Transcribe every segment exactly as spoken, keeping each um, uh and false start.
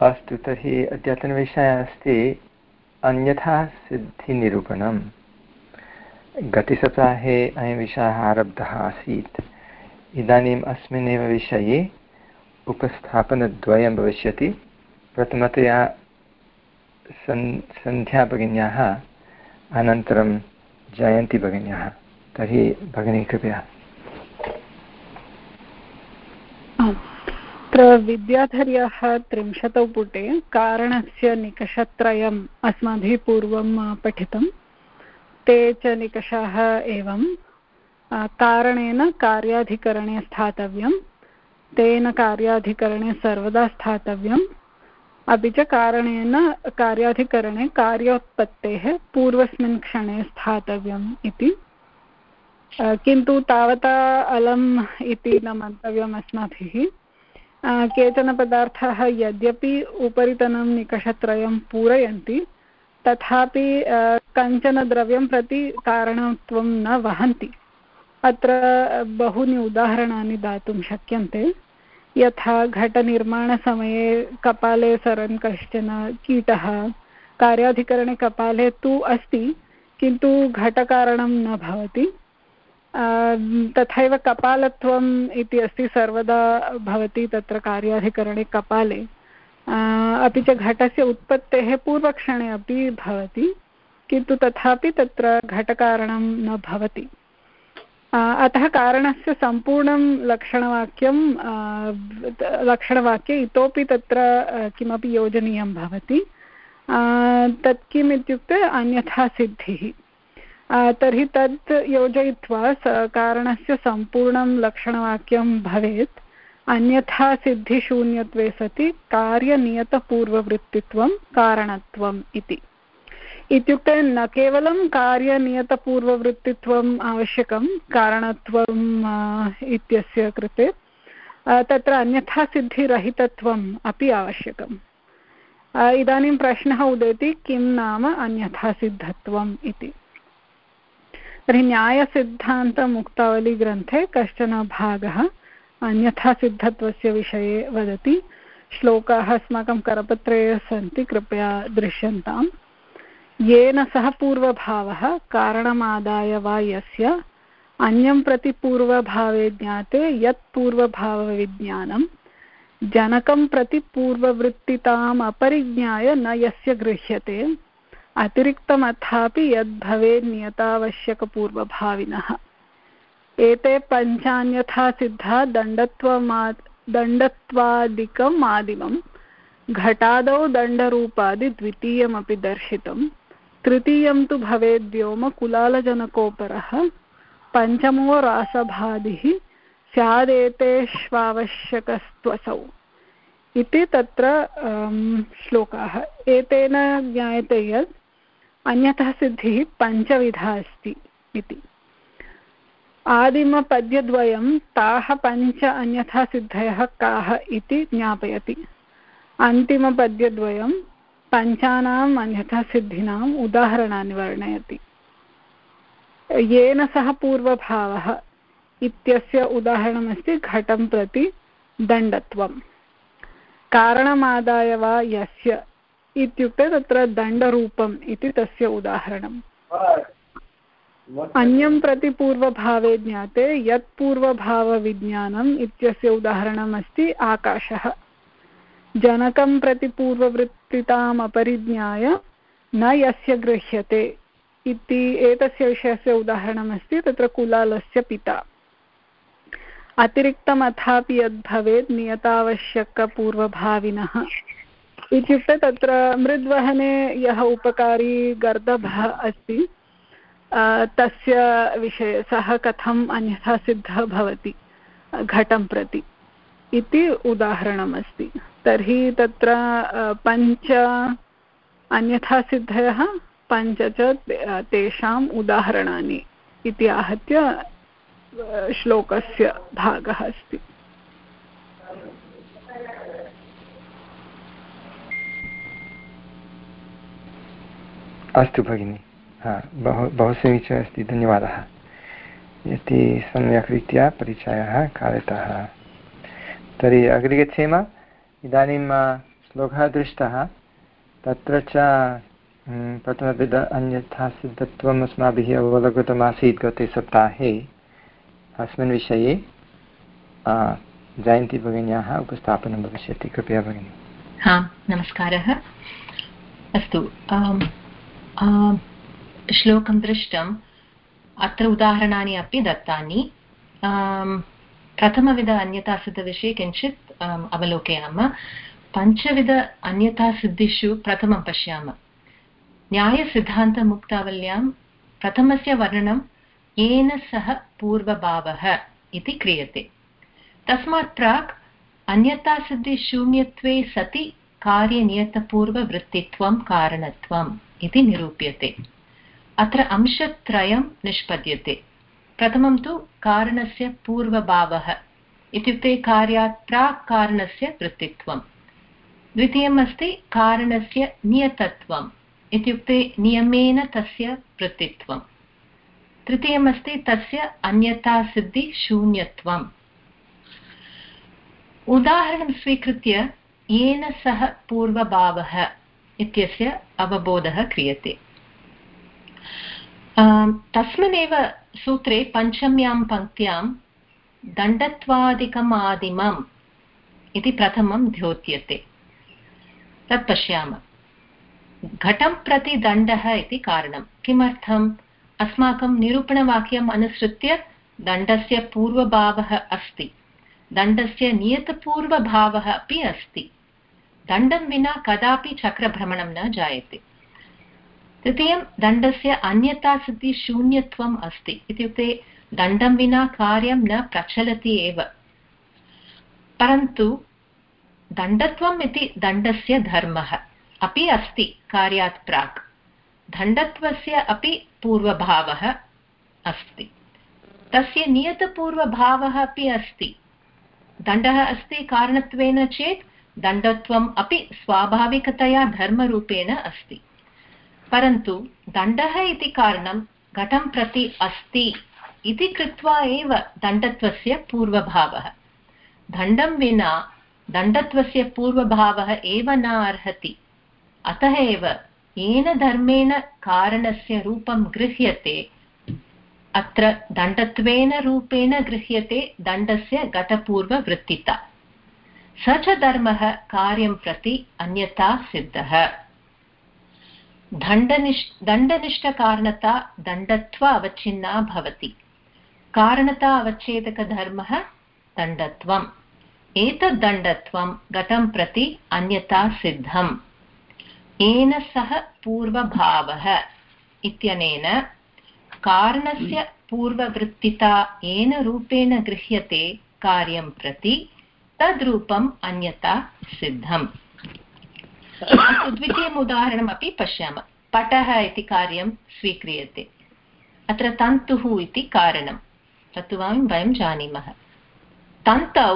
अस्तु, तर्हि अद्यतनविषयः अस्ति अन्यथा सिद्धिनिरूपणम्। गतसप्ताहे अयं विषयः आरब्धः आसीत्। इदानीम् अस्मिन्नेव विषये उपस्थापनद्वयं भविष्यति। प्रथमतया सन् सन्ध्या भगिन्याः, अनन्तरं जयन्ती भगिन्याः। तर्हि भगिनी कृपया। अत्र विद्याधर्याः त्रिंशतौ पुटे कारणस्य निकषत्रयम् अस्माभिः पूर्वं पठितं। ते च निकषाः एवं: कारणेन कार्याधिकरणे स्थातव्यं, तेन कार्याधिकरणे सर्वदा स्थातव्यम्, अपि च कारणेन कार्याधिकरणे कार्योत्पत्तेः पूर्वस्मिन् क्षणे स्थातव्यम् इति। किन्तु तावता अलम् इति न मन्तव्यम् अस्माभिः। केचन पदार्थाः यद्यपि उपरितनं निकषत्रयं पूरयन्ति, तथापि कञ्चन द्रव्यं प्रति कारणत्वं न वहन्ति। अत्र बहूनि उदाहरणानि दातुं शक्यन्ते। यथा घटनिर्माणसमये कपाले सरन् कश्चन कीटः, कार्याधिकरणे कपाले तु अस्ति किन्तु घटकारणं न भवति। तथैव कपालत्वम् इति अस्ति, सर्वदा भवति तत्र कार्याधिकरणे कपाले, अपि च घटस्य उत्पत्तेः पूर्वक्षणे अपि भवति, किन्तु तथापि तत्र घटकारणं न भवति। अतः कारणस्य सम्पूर्णं लक्षणवाक्यं लक्षणवाक्ये इतोपि तत्र किमपि योजनीयं भवति। तत् किम् इत्युक्ते अन्यथा सिद्धिः। तर्हि तत् योजयित्वा कारणस्य सम्पूर्णं लक्षणवाक्यं भवेत्। अन्यथा सिद्धिशून्यत्वे सति कार्यनियतपूर्ववृत्तित्वं कारणत्वम् इति। इत्युक्ते न केवलं कार्यनियतपूर्ववृत्तित्वम् आवश्यकं कारणत्वम् इत्यस्य कृते, तत्र अन्यथा सिद्धिरहितत्वम् अपि आवश्यकम्। इदानीं प्रश्नः उदेति, किं नाम अन्यथा सिद्धत्वम् इति। तर्हि न्यायसिद्धान्तमुक्तावलीग्रन्थे कश्चन भागः अन्यथा सिद्धत्वस्य विषये वदति। श्लोकाः अस्माकं करपत्रे सन्ति, कृपया दृश्यन्ताम्। येन सह पूर्वभावः कारणमादाय वा यस्य अन्यं प्रति पूर्वभावे ज्ञाते यत् पूर्वभावविज्ञानं जनकं प्रति पूर्ववृत्तिताम् अपरिज्ञाय न यस्य गृह्यते अतिरिक्तमथापि यद्भवेत् नियतावश्यकपूर्वभाविनः। एते पञ्चान्यथा सिद्धा दण्डत्वमा दण्डत्वादिकम् आदिमं घटादौ दण्डरूपादिद्वितीयमपि दर्शितं। तृतीयं तु भवेद्व्योम कुलालजनकोपरः, पञ्चमो रासभादिः स्यादेतेष्वावश्यकस्त्वसौ इति तत्र श्लोकाः। एतेन ज्ञायते यत् अन्यतः सिद्धिः पञ्चविधा अस्ति इति। आदिमपद्यद्वयं ताः पञ्च अन्यथा सिद्धयः काः इति ज्ञापयति। अन्तिमपद्यद्वयं पञ्चानाम् अन्यथा सिद्धीनाम् उदाहरणानि वर्णयति। येन सह पूर्वभावः इत्यस्य उदाहरणमस्ति घटं प्रति दण्डत्वम्। कारणमादाय वा यस्य इत्युक्ते तत्र दण्डरूपम् इति तस्य उदाहरणम्। अन्यं प्रति पूर्वभावे ज्ञाते यत् पूर्वभावविज्ञानम् इत्यस्य उदाहरणमस्ति आकाशः। जनकं प्रति पूर्ववृत्तिताम् अपरिज्ञाय न यस्य गृह्यते इति एतस्य विषयस्य उदाहरणमस्ति तत्र कुलालस्य पिता। अतिरिक्तमथापि यद्भवेत् नियतावश्यकपूर्वभाविनः इत्युक्ते तत्र मृद्वहने यः उपकारी गर्दभः अस्ति तस्य विषये सः कथम् अन्यथा सिद्धः भवति घटं प्रति इति उदाहरणमस्ति। तर्हि तत्र पञ्च अन्यथा सिद्धयः, पञ्च च तेषाम् उदाहरणानि इति आहत्य श्लोकस्य भागः अस्ति। अस्तु भगिनि, हा बहु बहु समीचीनम् अस्ति, धन्यवादः। इति सम्यक् रीत्या परिचयः कारितः। तर्हि अग्रे गच्छेम। इदानीं श्लोकः दृष्टः तत्र च प्रथमविध अन्यथा सिद्धत्वम् अस्माभिः अवलोकितमासीत् गते सप्ताहे। अस्मिन् विषये जयन्ती भगिन्याः उपस्थापनं भविष्यति। कृपया भगिनी। हा, नमस्कारः। अस्तु, श्लोकं दृष्टम्, अत्र उदाहरणानि अपि दत्तानि। प्रथमविध अन्यथासिद्धविषये किञ्चित् अवलोकयामः। पञ्चविध अन्यथासिद्धिषु प्रथमं पश्यामः। न्यायसिद्धान्तमुक्तावल्यां प्रथमस्य वर्णनं येन सह पूर्वभावः इति क्रियते। तस्मात् प्राक् अन्यथासिद्धिशून्यत्वे सति कार्यनियतपूर्ववृत्तित्वं कारणत्वम् इति निरूप्यते। अत्र अंशत्रयं निष्पद्यते। प्रथमं तु कारणस्य पूर्वभावः इत्युक्ते कार्यात् प्राक् कारणस्य वृत्तित्वं। द्वितीयम् अस्ति कारणस्य नियतत्वम् इत्युक्ते नियमेन तस्य वृत्तित्वं। तृतीयमस्ति तस्य अन्यथासिद्धिशून्यत्वम्। उदाहरणं स्वीकृत्य येन सह पूर्वभावः इत्यस्य अवबोधः क्रियते। तस्मिन्नेव सूत्रे पञ्चम्यां पङ्क्त्यां दण्डत्वादिकम् आदिमम् इति प्रथमं द्योत्यते। तत् पश्यामः। घटं प्रति दण्डः इति कारणं। किमर्थम्? अस्माकं निरूपणवाक्यम् अनुसृत्य दण्डस्य पूर्वभावः अस्ति, दण्डस्य नियतपूर्वभावः अपि अस्ति। दण्डं विना कदापि चक्रभ्रमणं न जायते। तृतीयं दण्डस्य अन्यथासिद्धिशून्यत्वम् अस्ति, इत्युक्ते दण्डं विना कार्यं न प्रचलति एव। परन्तु दण्डत्वम् इति दण्डस्य धर्मः अपि अस्ति कार्यात् प्राक्। दण्डत्वस्य अपि पूर्वभावः अस्ति, तस्य नियतपूर्वभावः अपि अस्ति। दण्डः अस्ति कारणत्वेन चेत् दण्डत्वम् अपि स्वाभाविकतया धर्मरूपेण अस्ति। परन्तु दण्डः इति कारणं घटं प्रति अस्ति इति कृत्वा एव दण्डत्वस्य पूर्वभावः। दण्डं विना दण्डत्वस्य पूर्वभावः एव न अर्हति। अतः एव येन धर्मेण कारणस्य रूपं गृह्यते, अत्र दण्डत्वेन रूपेण गृह्यते दण्डस्य घटपूर्ववृत्तिता। स च धर्मः कार्यं प्रति अन्यथा सिद्धः। दण्डनिष्ठ दण्डनिष्ठकारणता दण्डत्व अवच्छिन्ना भवति। कारणता अवच्छेदकधर्मः दण्डत्वम्। एतद् दण्डत्वं घटं प्रति अन्यथा सिद्धम्। येन सह पूर्वभावः इत्यनेन कारणस्य पूर्ववृत्तिता येन रूपेण गृह्यते कार्यं प्रति तद्रूपम् अन्यथा सिद्धम्। द्वितीयम् उदाहरणमपि पश्यामः। पटः इति कार्यं स्वीक्रियते। अत्र तन्तुः इति कारणं तत्तु वयं जानीमः। तन्तौ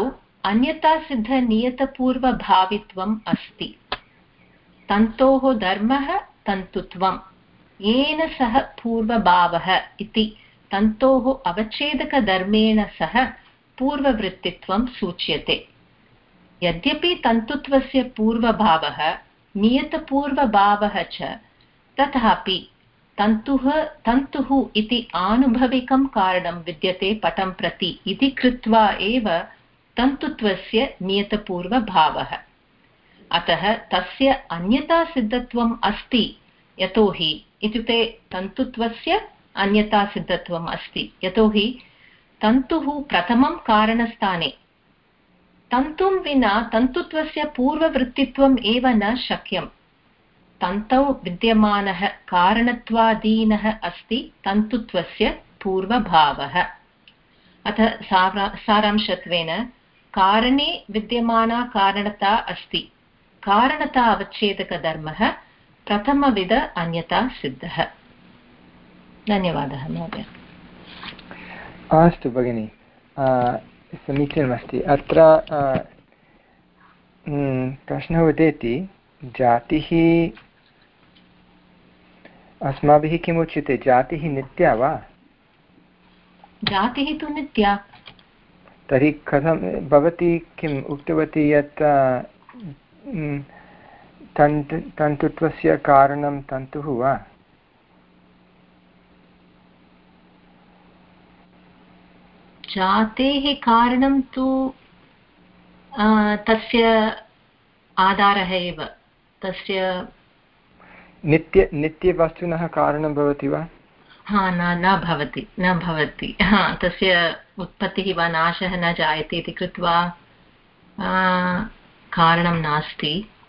अन्यथासिद्धनियतपूर्वभावित्वम् अस्ति। तन्तोः धर्मः तन्तुत्वं। येन सह पूर्वभावः इति तन्तोः अवच्छेदकधर्मेण सह पूर्ववृत्तित्वं सूच्यते। यद्यपि तन्तुत्वस्य पूर्वभावः नियतपूर्वभावः च, तथापि तन्तुः तन्तुः इति आनुभविकं कारणं विद्यते पटं प्रति इति कृत्वा एव तन्तुत्वस्य नियतपूर्वभावः। अतः तस्य अन्यथासिद्धत्वम् अस्ति। यतोहि इत्युक्ते तन्तुत्वस्य अन्यथासिद्धत्वम् अस्ति, यतोहि तन्तुः प्रथमं कारणस्थाने। तन्तुं विना तन्तुत्वस्य पूर्ववृत्तित्वम् एव न शक्यम्। तन्तौ विद्यमानः कारणत्वादीनः अस्ति तन्तुत्वस्य पूर्वभावः। अतः सारांशत्वेन कारणे विद्यमाना कारणता अस्ति। कारणता अवच्छेदकधर्मः प्रथमविध अन्यथा सिद्धः। धन्यवादः महोदय। अस्तु भगिनि, समीचीनमस्ति। अत्र प्रश्नः उदेति, जातिः अस्माभिः किम् उच्यते? जातिः नित्या वा? जातिः तु नित्या। तर्हि कथं भवती किम् उक्तवती यत् तन्तु तन्तुत्वस्य कारणं तन्तुः वा? जातेः कारणं तु तस्य आधारः एव, तस्य नित्य नित्यवस्तुनः कारणं भवति वा? हा न न भवति न भवति हा तस्य उत्पत्तिः वा नाशः न जायते इति कृत्वा कारणं नास्ति।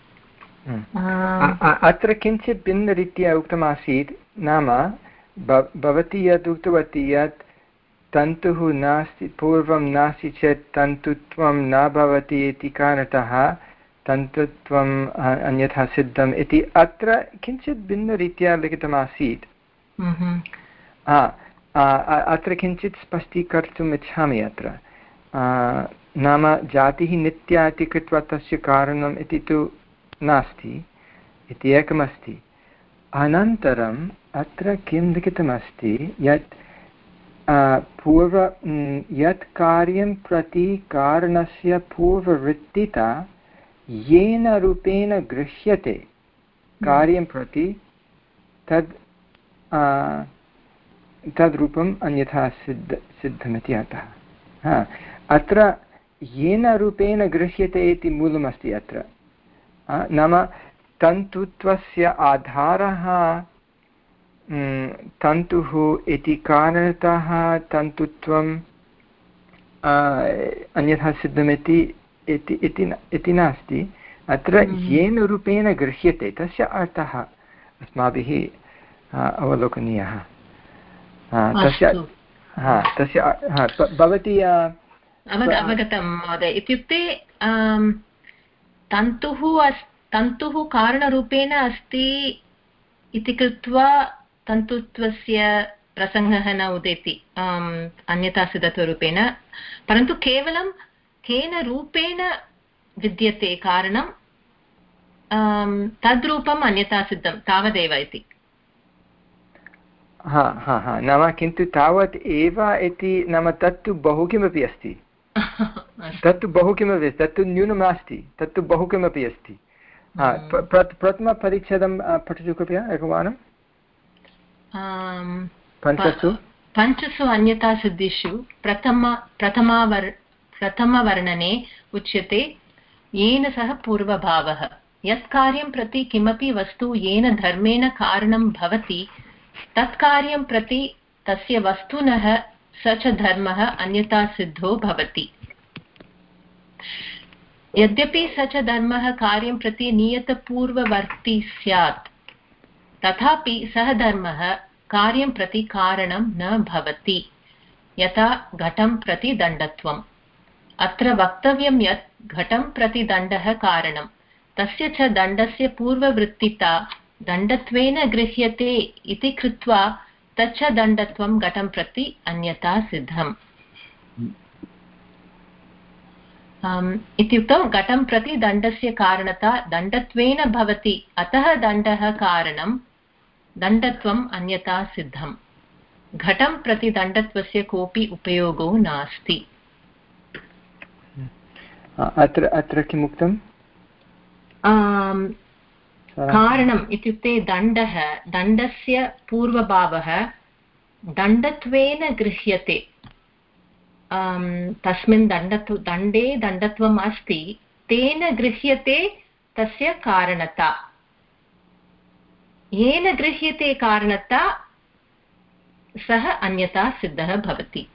अत्र किञ्चित् भिन्नरीत्या उक्तमासीत्, नाम भवती यत् उक्तवती यत् तन्तुः नास्ति, पूर्वं नास्ति चेत् तन्तुत्वं न भवति इति कारणतः तन्तुत्वम् अन्यथा सिद्धम् इति अत्र किञ्चित् भिन्नरीत्या लिखितमासीत्। अत्र किञ्चित् स्पष्टीकर्तुम् इच्छामि। अत्र नाम जातिः नित्या इति कृत्वा तस्य कारणम् इति तु नास्ति इति एकमस्ति। अनन्तरम् अत्र किं लिखितमस्ति यत् पूर्व यत् कार्यं प्रति कारणस्य पूर्ववृत्तिता येन रूपेण गृह्यते कार्यं प्रति तद् तद् रूपम् अन्यथा सिद्ध सिद्धमिति अर्थः। अत्र येन रूपेण गृह्यते इति मूलमस्ति अत्र। नाम तन्तुत्वस्य आधारः तन्तुः इति कारणतः तन्तुत्वम् अन्यथा सिद्धमिति इति नास्ति। अत्र येन रूपेण गृह्यते तस्य अर्थः अस्माभिः अवलोकनीयः। तस्य तस्य भवती अवगतं महोदय। इत्युक्ते तन्तुः तन्तुः कारणरूपेण अस्ति इति कृत्वा तन्तुत्वस्य प्रसङ्गः न उदेति अन्यथा सिद्धत्वरूपेण, परन्तु केवलं केन रूपेण विद्यते कारणं तद्रूपम् अन्यथा सिद्धं तावदेव इति। हा हा हा नाम किन्तु तावत् एव इति नाम तत्तु बहु किमपि अस्ति। तत्तु बहु किमपि अस्ति, तत्तु न्यूनं नास्ति, तत्तु बहु किमपि अस्ति। प्रथमपरिच्छेदं पठतु कृपया एकवारं। पञ्चसु पञ्चसु अन्यथा सिद्धिषु प्रथम प्रथमावर् प्रथमवर्णने उच्यते येन सह पूर्वभावः। यत् कार्यं प्रति किमपि वस्तु येन धर्मेण कारणं भवति तत् कार्यं प्रति तस्य वस्तुनः स च धर्मः अन्यथा सिद्धो भवति। यद्यपि स च धर्मः कार्यं प्रति नियतपूर्ववर्ती स्यात् तथापि सः धर्मः कार्यं प्रति कारणं न भवति, यथा घटं प्रति दण्डत्वम्। अत्र वक्तव्यं यत् घटं प्रति दण्डः कारणं, तस्य च दण्डस्य पूर्ववृत्तिता दण्डत्वेन गृह्यते इति कृत्वा तच्च दण्डत्वं घटं प्रति अन्यथा सिद्धम्। इत्युक्तं घटं प्रति दण्डस्य कारणता दण्डत्वेन भवति, अतः दण्डः कारणं, दण्डत्वम् अन्यथा सिद्धम्। घटं प्रति दण्डत्वस्य कोऽपि उपयोगो नास्ति। अत्र अत्र किम् उक्तम्? कारणम् इत्युक्ते दण्डः, दण्डस्य पूर्वभावः दण्डत्वेन गृह्यते। तस्मिन् दण्डत्व दण्डे दण्डत्वम् अस्ति, तेन गृह्यते तस्य कारणता। येन गृह्यते कारणता सः अन्यथा सिद्धः भवति।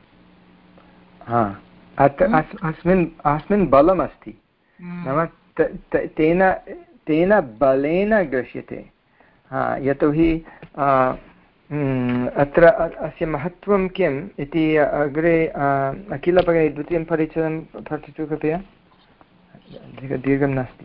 अस्मिन् अस्मिन् बलम् अस्ति, नाम तेन तेन बलेन गृह्यते। यतोहि अत्र अस्य महत्त्वं किम् इति अग्रे अखिलभगिनी द्वितीयं परिचयं पठतु कृपया, दीर्घं नास्ति।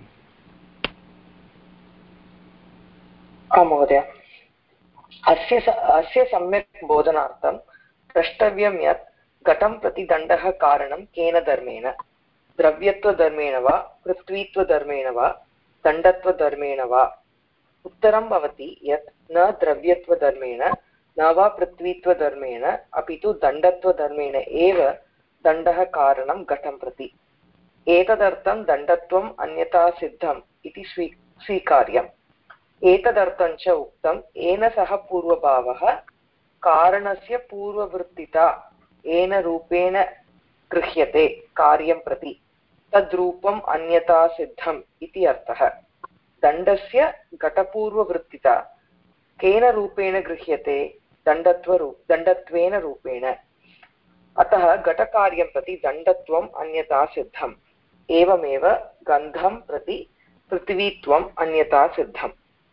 आम् महोदय। अस्य अस्य सम्यक् बोधनार्थं द्रष्टव्यं यत् घटं प्रति दण्डः कारणं केन धर्मेण, द्रव्यत्वधर्मेण वा पृथ्वीत्वधर्मेण वा दण्डत्वधर्मेण वा। उत्तरं भवति यत् न द्रव्यत्वधर्मेण न वा पृथ्वीत्वधर्मेण अपि तु दण्डत्वधर्मेण एव दण्डः कारणं घटं प्रति। एतदर्थं दण्डत्वम् अन्यथा सिद्धम् इति स्वी स्वीकार्यम् एतदर्थं च उक्तं येन सह पूर्वभावः कारणस्य पूर्ववृत्तिता येन रूपेण गृह्यते कार्यं प्रति तद्रूपम् अन्यथा सिद्धम् इति अर्थः। दण्डस्य घटपूर्ववृत्तिता केन रूपेण गृह्यते दण्डत्वरूप दण्डत्वेन रूपेण अतः घटकार्यं प्रति दण्डत्वम् अन्यथा सिद्धम् एवमेव गन्धं प्रति पृथिवीत्वम् अन्यथा सिद्धम्।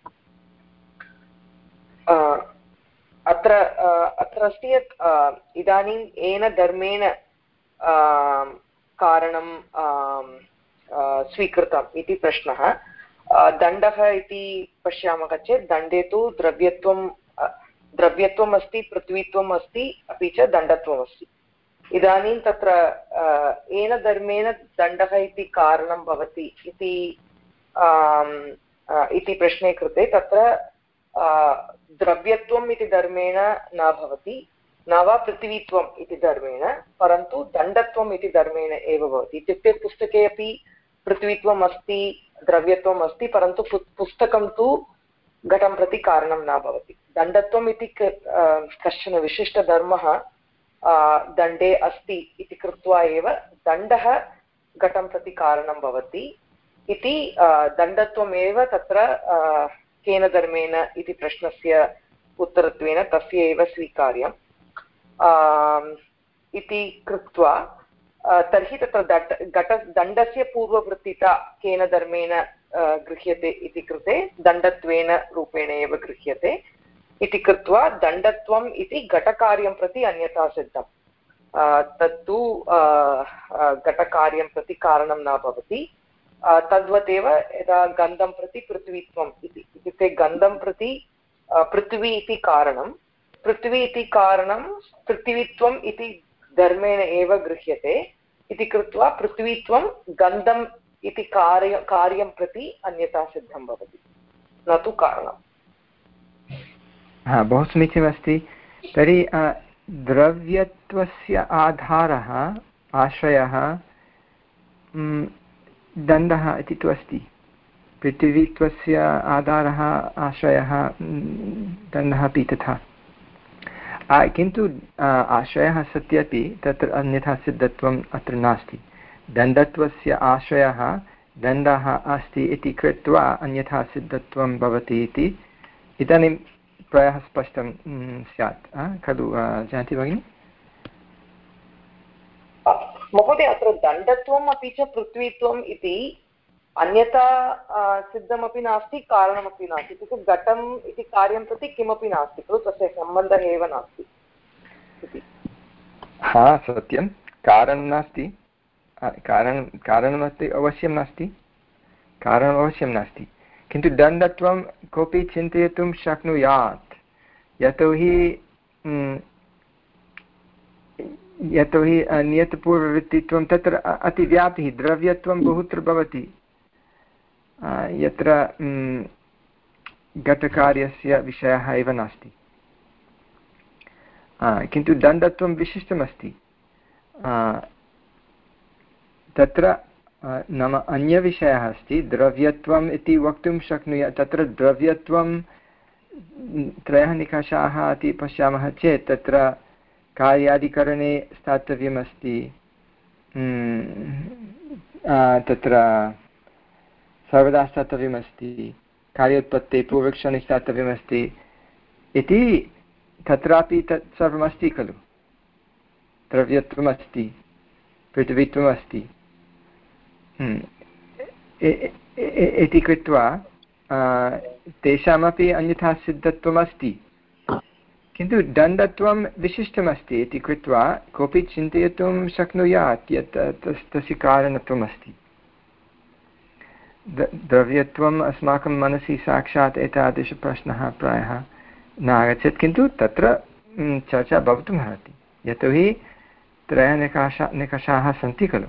अत्र अत्र अस्ति यत् इदानीम् येन धर्मेण कारणं स्वीकृतम् इति प्रश्नः। दण्डः इति पश्यामः चेत् दण्डे तु द्रव्यत्वं द्रव्यत्वम् अस्ति पृथ्वीत्वम् अस्ति अपि च दण्डत्वम् अस्ति। इदानीं तत्र येन धर्मेण दण्डः इति कारणं भवति इति इति प्रश्ने कृते तत्र द्रव्यत्वम् इति धर्मेण न भवति न वा पृथिवीत्वम् इति धर्मेण परन्तु दण्डत्वम् इति धर्मेण एव भवति। इत्युक्ते पुस्तके अपि पृथ्वीत्वम् अस्ति द्रव्यत्वम् अस्ति परन्तु पुस्तकं तु घटं प्रति कारणं न भवति। दण्डत्वम् इति कश्चन विशिष्टधर्मः दण्डे अस्ति इति कृत्वा एव दण्डः घटं प्रति कारणं भवति इति दण्डत्वमेव तत्र केन धर्मेण इति प्रश्नस्य उत्तरत्वेन तस्य एव स्वीकार्यम् इति कृत्वा तर्हि तत्र घट दण्डस्य पूर्ववृत्तिता केन धर्मेण गृह्यते इति कृते दण्डत्वेन रूपेण एव गृह्यते इति कृत्वा दण्डत्वम् इति घटकार्यं प्रति अन्यथा सिद्धम्। तत्तु घटकार्यं प्रति कारणं न भवति। तद्वदेव यदा गन्धं प्रति पृथ्वीत्वम् इति इत्युक्ते गन्धं प्रति पृथ्वी इति कारणं पृथ्वी इति कारणं पृथ्वीत्वम् इति धर्मेण एव गृह्यते इति कृत्वा पृथ्वीत्वं गन्धम् इति कार्य कार्यं प्रति अन्यथा सिद्धं भवति न तु कारणम्। हा बहु समीचीनमस्ति। तर्हि द्रव्यत्वस्य आधारः आश्रयः दण्डः इति तु अस्ति। पृथिवीत्वस्य आधारः आश्रयः दण्डः अपि तथा किन्तु आश्रयः सत्यपि तत्र अन्यथा सिद्धत्वम् अत्र नास्ति। दण्डत्वस्य आश्रयः दण्डः अस्ति इति कृत्वा अन्यथा सिद्धत्वं भवति इति इदानीं प्रायः स्पष्टं स्यात् खलु जानति भगिनि? महोदय अत्र दण्डत्वम् अपि च पृथ्वीत्वम् इति अन्यथा सिद्धमपि नास्ति कारणमपि नास्ति। इत्युक्ते घटम् इति कार्यं प्रति किमपि नास्ति खलु तस्य सम्बन्धः एव नास्ति इति। हा सत्यं कारणं नास्ति कारणं कारणमस्ति अवश्यं नास्ति कारणम् अवश्यं नास्ति किन्तु दण्डत्वं कोऽपि चिन्तयितुं शक्नुयात् यतोहि यतोहि नियतपूर्ववृत्तित्वं तत्र अतिव्याप्तिः द्रव्यत्वं बहुत्र भवति यत्र घटकार्यस्य विषयः एव नास्ति किन्तु दण्डत्वं विशिष्टमस्ति। तत्र नाम अन्यविषयः अस्ति द्रव्यत्वम् इति वक्तुं शक्नुयात्। तत्र द्रव्यत्वं त्रयः निकषाः इति पश्यामः चेत् तत्र कार्यादिकरणे स्थातव्यमस्ति तत्र सर्वदा स्थातव्यमस्ति कार्योत्पत्तेः पूर्वक्षणे स्थातव्यमस्ति इति तत्रापि तत् सर्वमस्ति खलु। द्रव्यत्वमस्ति पृथ्वीत्वमस्ति इति कृत्वा तेषामपि अन्यथा सिद्धत्वमस्ति किन्तु दण्डत्वं विशिष्टमस्ति इति कृत्वा कोऽपि चिन्तयितुं शक्नुयात् यत् तस्य कारणत्वमस्ति। द्रव्यत्वम् अस्माकं मनसि साक्षात् एतादृशप्रश्नः प्रायः न आगच्छेत् किन्तु तत्र चर्चा भवितुम् अर्हति यतोहि त्रयः निकषा निकषाः सन्ति खलु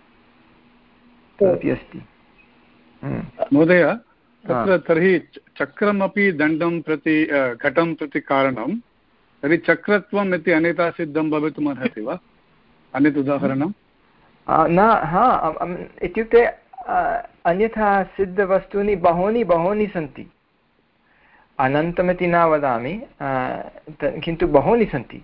तदपि अस्ति। महोदय तत्र तर्हि चक्रमपि दण्डं प्रति घटं प्रति कारणं तर्हि चक्रत्वम् इति अन्यथा सिद्धं भवितुम् अर्हति वा? अन्यत् उदाहरणं न हा इत्युक्ते अन्यथा सिद्धवस्तूनि बहूनि बहूनि सन्ति अनन्तमिति न वदामि किन्तु बहूनि सन्ति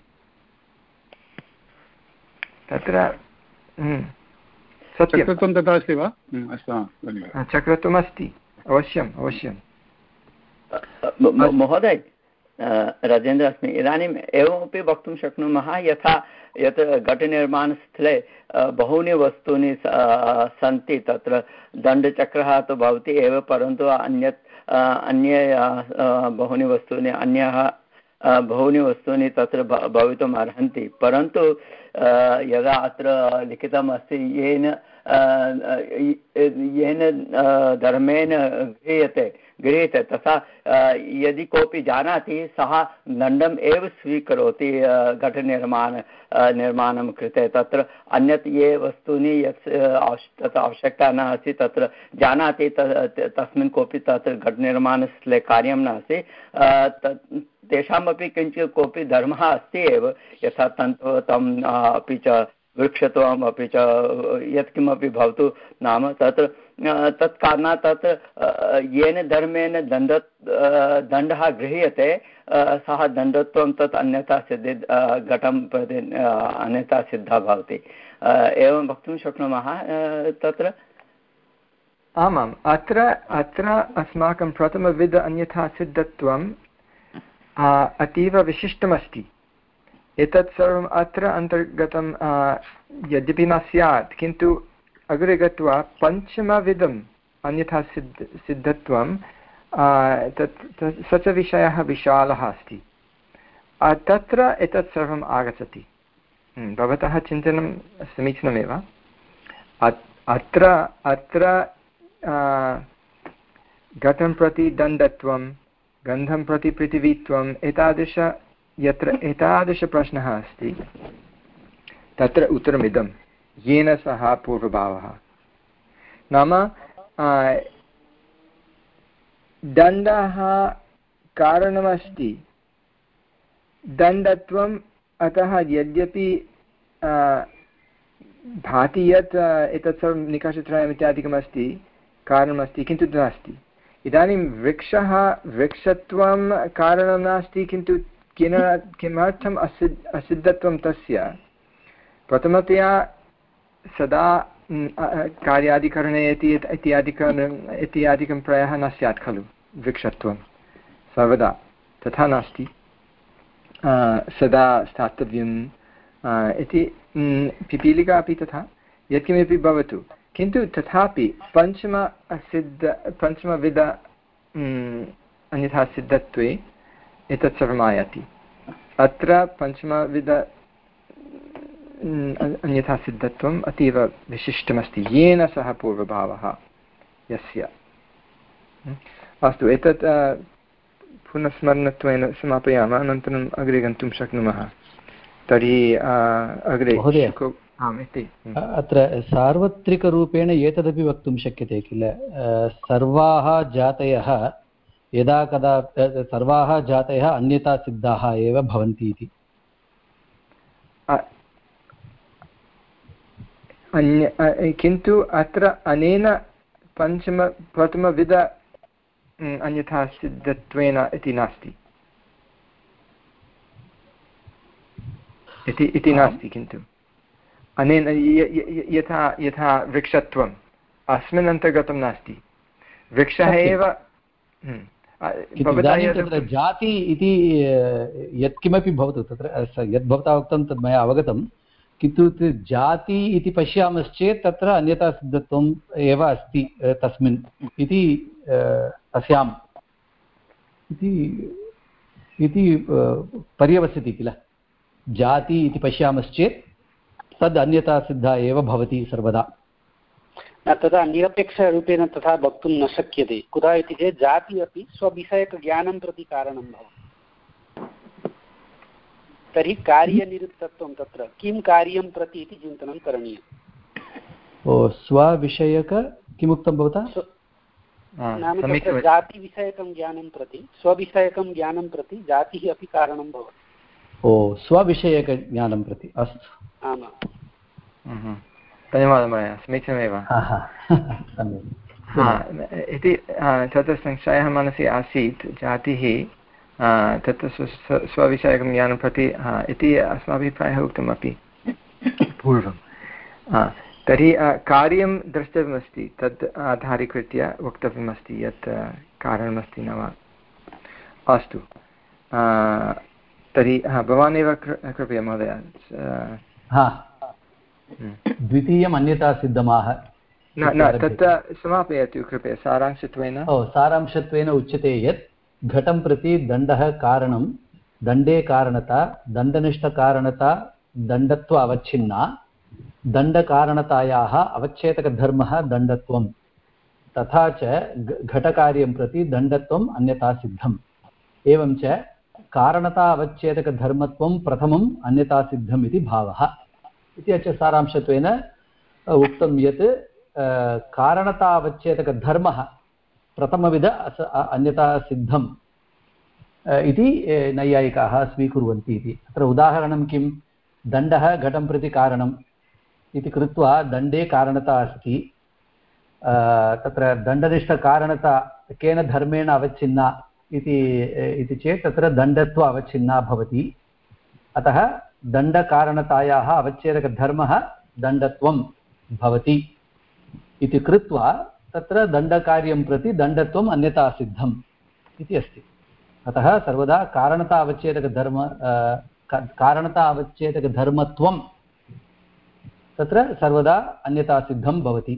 तत्र चक्रत्वं तथा अस्ति वा चक्रत्वमस्ति अवश्यम् अवश्यं महोदय राजेन्द्र अस्मि इदानीम् एवमपि वक्तुं शक्नुमः यथा यत् घटनिर्माणस्थले बहूनि वस्तूनि सन्ति तत्र दण्डचक्रः तु भवति एव परन्तु अन्यत् अन्ये बहूनि वस्तूनि अन्याः बहूनि वस्तूनि तत्र भवितुम् अर्हन्ति परन्तु यदा अत्र लिखितम् अस्ति येन येन धर्मेण गृह्यते गृह्यते तथा यदि कोऽपि जानाति सः दण्डम् एव स्वीकरोति घटनिर्माण निर्माणं कृते तत्र अन्यत् ये वस्तूनि यत् तत्र आवश्यकता न अस्ति तत्र जानाति तस्मिन् कोऽपि तत्र घटनिर्माणस्थले कार्यं नास्ति तेषामपि किञ्चित् कोऽपि धर्मः अस्ति एव यथा तन्तुत्वम् अपि च वृक्षत्वम् अपि च यत्किमपि भवतु नाम तत्र तत् कारणात् तत्र येन धर्मेण दण्ड दण्डः गृह्यते सः दण्डत्वं तत् अन्यथा सिद्धि घटं प्रति अन्यथा सिद्धः भवति एवं वक्तुं शक्नुमः तत्र आमाम् अत्र अत्र अस्माकं प्रथमविध अन्यथा सिद्धत्वं अतीव विशिष्टमस्ति एतत् सर्वम् अत्र अन्तर्गतं यद्यपि न स्यात् किन्तु अग्रे गत्वा पञ्चमविधम् अन्यथा सिद्ध सिद्धत्वं तत् स च विषयः विशालः अस्ति तत्र एतत् सर्वम् आगच्छति भवतः चिन्तनं समीचीनमेव अत्र अत्र घटं प्रति दण्डत्वं गन्धं प्रति पृथिवीत्वम् एतादृश यत्र एतादृशप्रश्नः अस्ति तत्र उत्तरमिदं येन सह पूर्वभावः नाम दण्डः कारणमस्ति दण्डत्वम् अतः यद्यपि भाति यत् एतत् सर्वं निकषत्रयम् इत्यादिकमस्ति कारणमस्ति किन्तु नास्ति इदानीं वृक्षः वृक्षत्वं कारणं नास्ति किन्तु किन किमर्थम् असिद्ध असिद्धत्वं तस्य प्रथमतया सदा कार्यादिकरणे इति इत्यादिकं इत्यादिकं प्रायः न स्यात् खलु वृक्षत्वं सर्वदा तथा नास्ति सदा स्थातव्यम् इति पिपीलिका अपि तथा यत्किमपि भवतु किन्तु तथापि पञ्चम असिद्ध पञ्चमविध अन्यथा सिद्धत्वे एतत् सर्वम् आयाति अत्र पञ्चमविध अन्यथा सिद्धत्वम् अतीव विशिष्टमस्ति येन सह पूर्वभावः यस्य अस्तु एतत् पुनस्मरणत्वेन समापयामः अनन्तरम् अग्रे गन्तुं शक्नुमः तर्हि अग्रे आम् इति अत्र सार्वत्रिकरूपेण एतदपि वक्तुं शक्यते किल सर्वाः जातयः यदा कदा सर्वाः जातयः अन्यथा सिद्धाः एव भवन्ति इति अन्य किन्तु अत्र अनेन पञ्चम प्रथमविध अन्यथा सिद्धत्वेन इति नास्ति इति इति नास्ति किन्तु अनेन यथा यथा वृक्षत्वम् अस्मिन् अन्तर्गतं नास्ति वृक्षः एव तत्र जाति इति यत्किमपि भवतु तत्र यद् भवता उक्तं तद् मया अवगतं किन्तु जाति इति पश्यामश्चेत् तत्र अन्यथा सिद्धत्वम् एव अस्ति तस्मिन् इति अस्याम् इति पर्यवस्यति किल जाति इति पश्यामश्चेत् तद् अन्यथा सिद्धा एव भवति सर्वदा तदा निरपेक्षरूपेण तथा वक्तुं न शक्यते कुतः इति चेत् जाति अपि स्वविषयकज्ञानं प्रति कारणं भवति तर्हि कार्यनिरुक्तत्वं तत्र किं कार्यं प्रति इति चिन्तनं करणीयम् ओ स्वविषयक किमुक्तं भवता नाम तत्र जातिविषयकं ज्ञानं प्रति स्वविषयकं ज्ञानं प्रति जातिः अपि कारणं भवति ओ स्वविषयकज्ञानं प्रति अस्तु आमाम् धन्यवादः महोदय, समीचीनमेव। इति तत्र संशयः मनसि आसीत्, जातिः तत्र स्वविषयकं ज्ञानं प्रति इति अस्माभिः प्रायः उक्तमपि पूर्वं। तर्हि कार्यं द्रष्टव्यमस्ति, तद् आधारीकृत्य वक्तव्यमस्ति यत् कारणमस्ति न वा। अस्तु, तर्हि भवान् एव कृपया महोदय। द्वितीयम् अन्यथा सिद्धमाः न न तत्र समापयतु कृपया सारांशत्वेन। ओ सारांशत्वेन उच्यते यत् घटं प्रति दण्डः कारणं, दण्डे कारणता, दण्डनिष्ठकारणता दण्डत्व अवच्छिन्ना, दण्डकारणतायाः अवच्छेदकधर्मः दण्डत्वं, तथा च घटकार्यं प्रति दण्डत्वम् अन्यथा सिद्धम्। एवं च कारणता अवच्छेदकधर्मत्वं प्रथमम् अन्यथा सिद्धम् इति भावः। इति च सारांशत्वेन उक्तं यत् कारणतावच्छेदकधर्मः प्रथमविध अन्यथा सिद्धम् इति नैयायिकाः स्वीकुर्वन्ति इति। अत्र उदाहरणं किं, दण्डः घटं प्रति कारणम् इति कृत्वा दण्डे कारणता अस्ति। तत्र दण्डनिष्ठकारणता केन धर्मेण अवच्छिन्ना इति चेत् तत्र दण्डत्व अवच्छिन्ना भवति। अतः दण्डकारणतायाः अवच्छेदकधर्मः दण्डत्वं भवति इति कृत्वा तत्र दण्डकार्यं प्रति दण्डत्वम् अन्यथा सिद्धम् इति अस्ति। अतः सर्वदा कारणता अवच्छेदकधर्म कारणता अवच्छेदकधर्मत्वं तत्र सर्वदा अन्यथा सिद्धं भवति।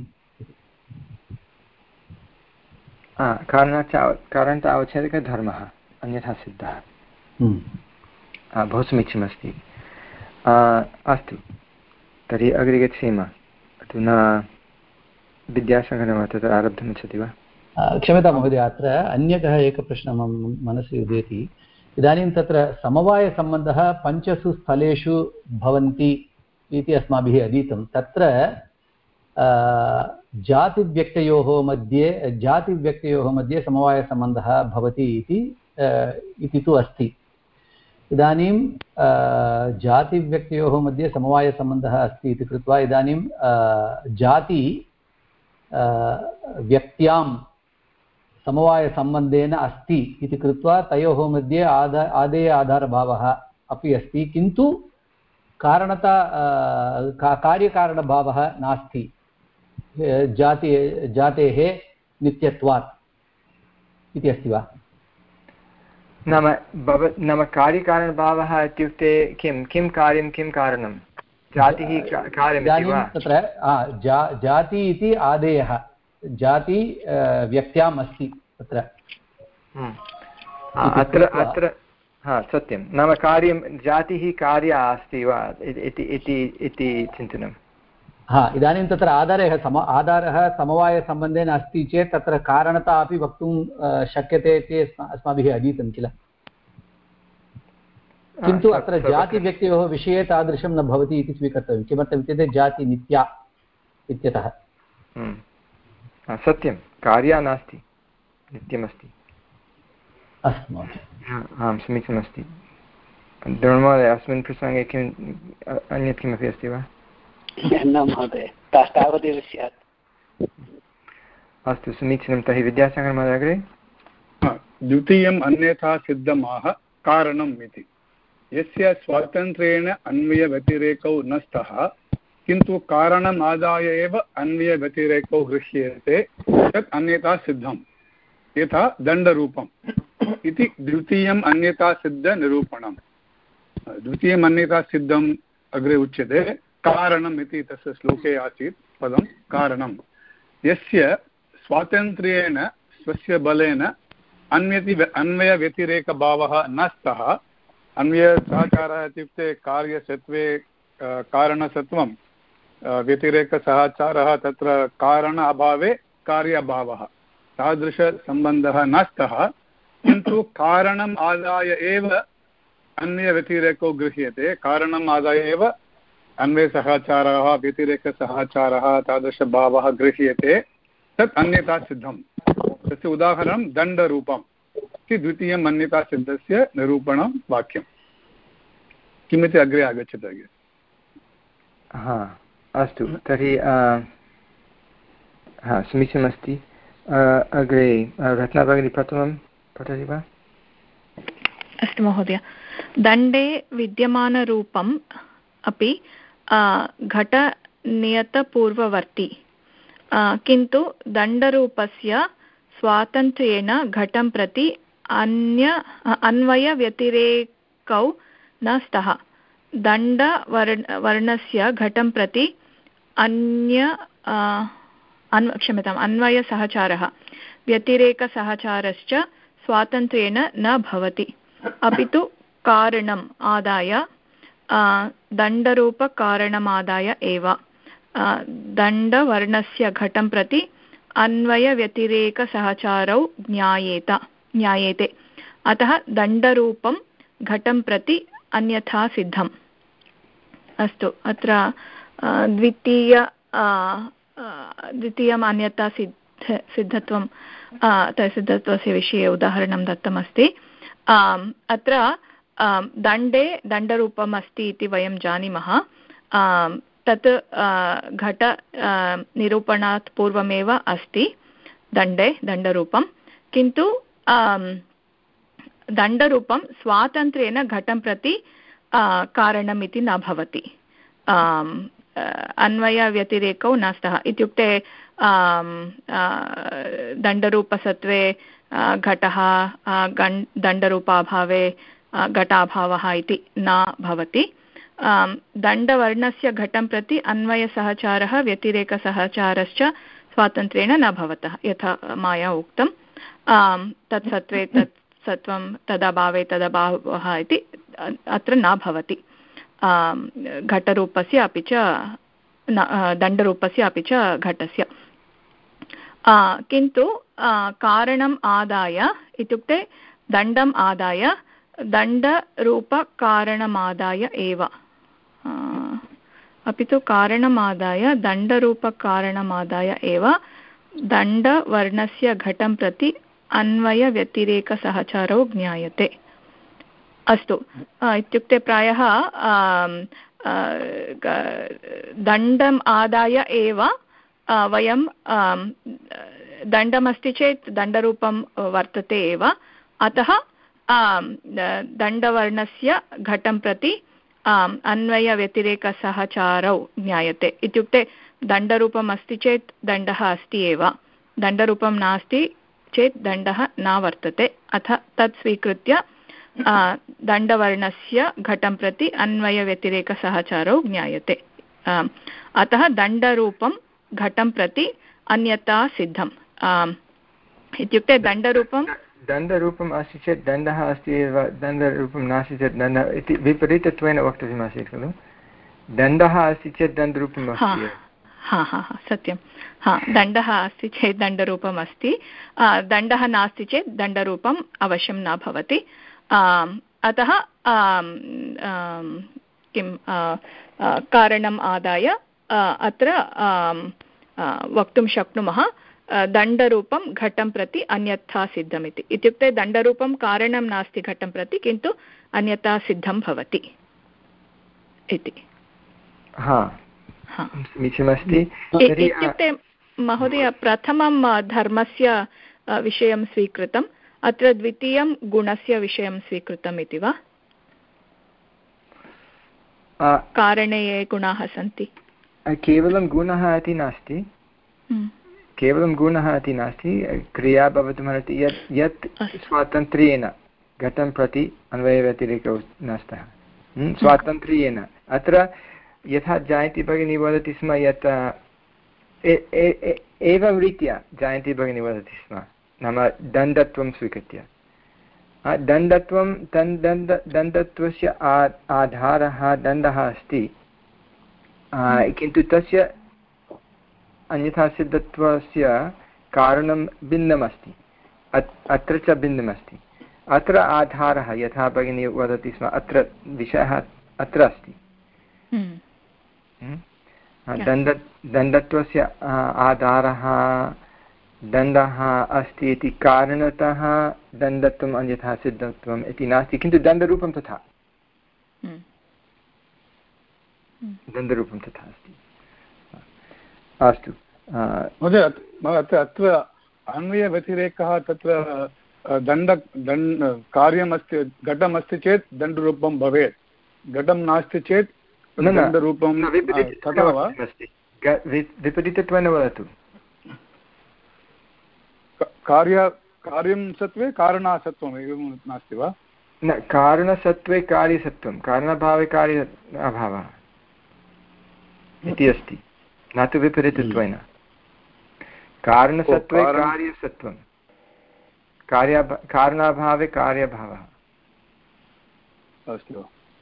कारणता अवच्छेदकधर्मः अन्यथा सिद्धः, बहु समीचीनमस्ति। अस्तु, तर्हि अग्रे गच्छेम। अधुना विद्यासागरः तत्र आरब्धुमिच्छति वा? क्षम्यतां महोदय, अत्र अन्यकः एकः प्रश्नः मम मनसि उदेति। इदानीं तत्र समवायसम्बन्धः पञ्चसु स्थलेषु भवन्ति इति अस्माभिः अधीतं। तत्र जातिव्यक्तयोः मध्ये जातिव्यक्तयोः मध्ये समवायसम्बन्धः भवति इति तु अस्ति। इदानीं जातिव्यक्तयोः मध्ये समवायसम्बन्धः अस्ति इति कृत्वा इदानीं जाति व्यक्त्यां समवायसम्बन्धेन अस्ति इति कृत्वा तयोः मध्ये आदा आदेय आधारभावः अपि अस्ति, किन्तु कारणता का कार्यकारणभावः नास्ति जाति जातेः नित्यत्वात् इति अस्ति वा? नाम भव नाम कार्यकारणभावः इत्युक्ते किं किं कार्यं किं कारणं? जातिः कार्यमिति वा? तत्र जा जाति इति आदेयः, जाति व्यक्त्याम् अस्ति तत्र। अत्र अत्र हा सत्यं, नाम कार्यं जातिः कार्या अस्ति वा इति चिन्तनं। हा, इदानीं तत्र आधारः सम आधारः समवायसम्बन्धेन अस्ति चेत् तत्र कारणता अपि वक्तुं शक्यते इति अस्माभिः अधीतं किल। किन्तु अत्र जातिव्यक्तयोः विषये तादृशं न भवति इति स्वीकर्तव्यं। किमर्थम् इत्युक्ते जाति नित्या इत्यतः। सत्यं, कार्या नास्ति, नित्यमस्ति। अस्तु महोदय, आं समीचीनमस्ति। महोदय, अस्मिन् प्रसङ्गे किम् अन्यत् किमपि अस्ति वा? न महोदय, तावदेव स्यात्। अस्तु, समीचीनं। तर्हि विद्यासागरः महोदय अग्रे। द्वितीयम् अन्यथा सिद्धमाह कारणम् इति, यस्य स्वातन्त्र्येण अन्वयव्यतिरेकौ न स्तः, किन्तु कारणम् आदाय एव अन्वयव्यतिरेकौ गृह्यते, तत् अन्यथा सिद्धम्। यथा दण्डरूपम् इति द्वितीयम् अन्यथा सिद्धनिरूपणम्। द्वितीयम् अन्यथा सिद्धम् अग्रे उच्यते कारणम् इति तस्य श्लोके आसीत् पदं कारणं, यस्य स्वातन्त्र्येण स्वस्य बलेन अन्यति अन्वयव्यतिरेकभावः न स्तः। अन्वयसहचारः इत्युक्ते कार्यसत्त्वे कारणसत्त्वं, व्यतिरेकसहचारः तत्र कारण अभावे कार्याभावः, तादृशसम्बन्धः न स्तः, किन्तु कारणम् आदाय एव अन्वयव्यतिरेको गृह्यते। कारणम् आदाय एव अन्वयसहचारः व्यतिरेकसहचारः तादृशभावः गृह्यते, तत् अन्यथा सिद्धम्। तस्य उदाहरणं दण्डरूपम् इति द्वितीयम् अन्यथा सिद्धस्य निरूपणं वाक्यं। किमिति अग्रे आगच्छति अग्रे। हा, अस्तु तर्हि हा समीचीनमस्ति। अग्रे रत्ना भगिनी प्रथमं पठति वा? अस्तु महोदय। दण्डे विद्यमानरूपम् अपि घटनियतपूर्ववर्ती, किन्तु दण्डरूपस्य स्वातन्त्र्येण घटं प्रति अन्य अन्वयव्यतिरेकौ न स्तः। दण्डवर्ण वर्णस्य घटं प्रति अन्य अन् क्षम्यताम् अन्वयसहचारः व्यतिरेकसहचारश्च स्वातन्त्र्येण न भवति, अपि तु कारणम् आदाय दण्डरूपकारणमादाय एव दण्डवर्णस्य घटं प्रति अन्वयव्यतिरेकसहचारौ ज्ञायेत ज्ञायेते। अतः दण्डरूपं घटं प्रति अन्यथा सिद्धम्। अस्तु, अत्र द्वितीय द्वितीयम् अन्यथा सिद्ध सिद्धत्वं सिद्धत्वस्य विषये उदाहरणं दत्तमस्ति। अत्र दण्डे दण्डरूपम् अस्ति इति वयं जानीमः। तत् घट निरूपणात् पूर्वमेव अस्ति दण्डे दण्डरूपं, किन्तु दण्डरूपं स्वातन्त्र्येण घटं प्रति कारणम् इति न भवति। अन्वयव्यतिरेकौ न स्तः। इत्युक्ते दण्डरूपसत्त्वे घटः दण्डरूपाभावे घटाभावः इति न भवति। दण्डवर्णस्य घटं प्रति अन्वयसहचारः व्यतिरेकसहचारश्च स्वातन्त्र्येण न भवतः, यथा मया उक्तं। तत् सत्त्वे तत् सत्त्वं तदभावे तदभावः इति अत्र न भवति। घटरूपस्य अपि च दण्डरूपस्य अपि च घटस्य। किन्तु कारणम् आदाय इत्युक्ते दण्डम् आदाय दण्डरूपकारणमादाय एव, अपि तु कारणमादाय दण्डरूपकारणमादाय एव दण्डवर्णस्य घटं प्रति अन्वयव्यतिरेकसहचारौ ज्ञायते। अस्तु, इत्युक्ते प्रायः दण्डम् आदाय एव वयं दण्डमस्ति चेत् दण्डरूपं वर्तते एव, अतः दण्डवर्णस्य घटं प्रति अन्वयव्यतिरेकसहचारौ ज्ञायते। इत्युक्ते दण्डरूपम् अस्ति चेत् दण्डः अस्ति एव, दण्डरूपं नास्ति चेत् दण्डः न वर्तते। अथ तत् स्वीकृत्य दण्डवर्णस्य घटं प्रति अन्वयव्यतिरेकसहचारौ ज्ञायते। अतः दण्डरूपं घटं प्रति अन्यथा सिद्धम्। इत्युक्ते दण्डरूपं दण्डरूपम् अस्ति चेत् दण्डः अस्ति एव, दण्डरूपं नास्ति चेत् दण्डः इति विपरीतत्वेन वक्तव्यमासीत् खलु। दण्डः अस्ति चेत् दण्डरूपम् अस्ति। हा हा हा सत्यं। हा, दण्डः अस्ति चेत् दण्डरूपम् अस्ति, दण्डः नास्ति चेत् दण्डरूपम् अवश्यं न भवति। अतः किं कारणम् आदाय अत्र वक्तुं शक्नुमः दण्डरूपं घटं प्रति अन्यथा सिद्धमिति। इत्युक्ते दण्डरूपं कारणं नास्ति घटं प्रति, किन्तु अन्यथा सिद्धं भवति इति। समीचीनमस्ति। इत्युक्ते महोदय, प्रथमं धर्मस्य विषयं स्वीकृतम्, अत्र द्वितीयं गुणस्य विषयं स्वीकृतम् इति वा? कारणे ये गुणाः सन्ति केवलं गुणः इति नास्ति, केवलं गुणः इति नास्ति, क्रिया भवितुमर्हति यत् यत् स्वातन्त्र्येण घटं प्रति अन्वयव्यतिरेकौ न स्तः। स्वातन्त्र्येण अत्र यथा जयन्ती भगिनी वदति स्म यत् एवं रीत्या जयन्ती भगिनी वदति स्म, नाम दण्डत्वं स्वीकृत्य दण्डत्वं दण्ड दण्डत्वस्य आधारः दण्डः अस्ति, किन्तु तस्य अन्यथा सिद्धत्वस्य कारणं भिन्नमस्ति, अत्र च भिन्नमस्ति। अत्र आधारः यथा भगिनी वदति स्म, अत्र विषयः अत्र अस्ति। दण्ड दण्डत्वस्य आधारः दण्डः अस्ति इति कारणतः दण्डत्वम् अन्यथा सिद्धत्वम् इति नास्ति, किन्तु दण्डरूपं तथा दण्डरूपं तथा अस्ति। अस्तु महोदय अत्र अन्वयव्यतिरेकः तत्र दण्ड दण्ड कार्यमस्ति घटमस्ति चेत् दण्डरूपं भवेत् घटं नास्ति चेत् दण्डरूपं तथा वा विपरीतत्वेन वदतु कार्य कार्यं सत्त्वे कारणासत्त्वम् एवं नास्ति वा न कारणसत्त्वे कार्यसत्त्वं कारणाभावे कार्य अभावः इति अस्ति न तु विपरीतत्वेन कारणसत्त्वे कार्यसत्त्वं कार्य कारणाभावे कार्यभावः अस्तु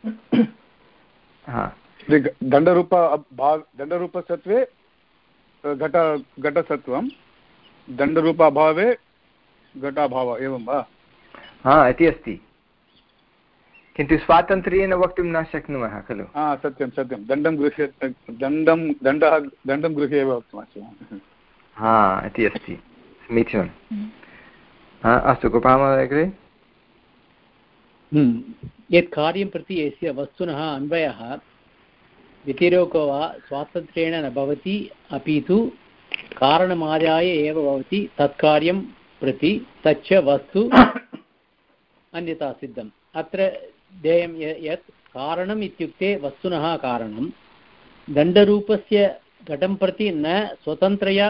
हा दण्डरूप दण्डरूपसत्त्वे घट घटसत्त्वं दण्डरूपाभावे घटाभावः एवं वा हा इति अस्ति किन्तु स्वातन्त्र्येण वक्तुं न शक्नुमः खलु हा सत्यं सत्यं दण्डं गृह्य दण्डं दण्डः दण्डं गृह्य एव वक्तुमस्ति हा इति अस्ति समीचीनं हा अस्तु गोपालमहोदय अग्रे यत् कार्यं प्रति यस्य वस्तुनः अन्वयः व्यतिरेको वा स्वातन्त्र्येण न भवति अपि तु कारणमादाय एव भवति तत्कार्यं प्रति तच्च वस्तु अन्यथा सिद्धम् अत्र ध्येयं यत् कारणम् इत्युक्ते वस्तुनः कारणं दण्डरूपस्य घटं प्रति न स्वतन्त्रया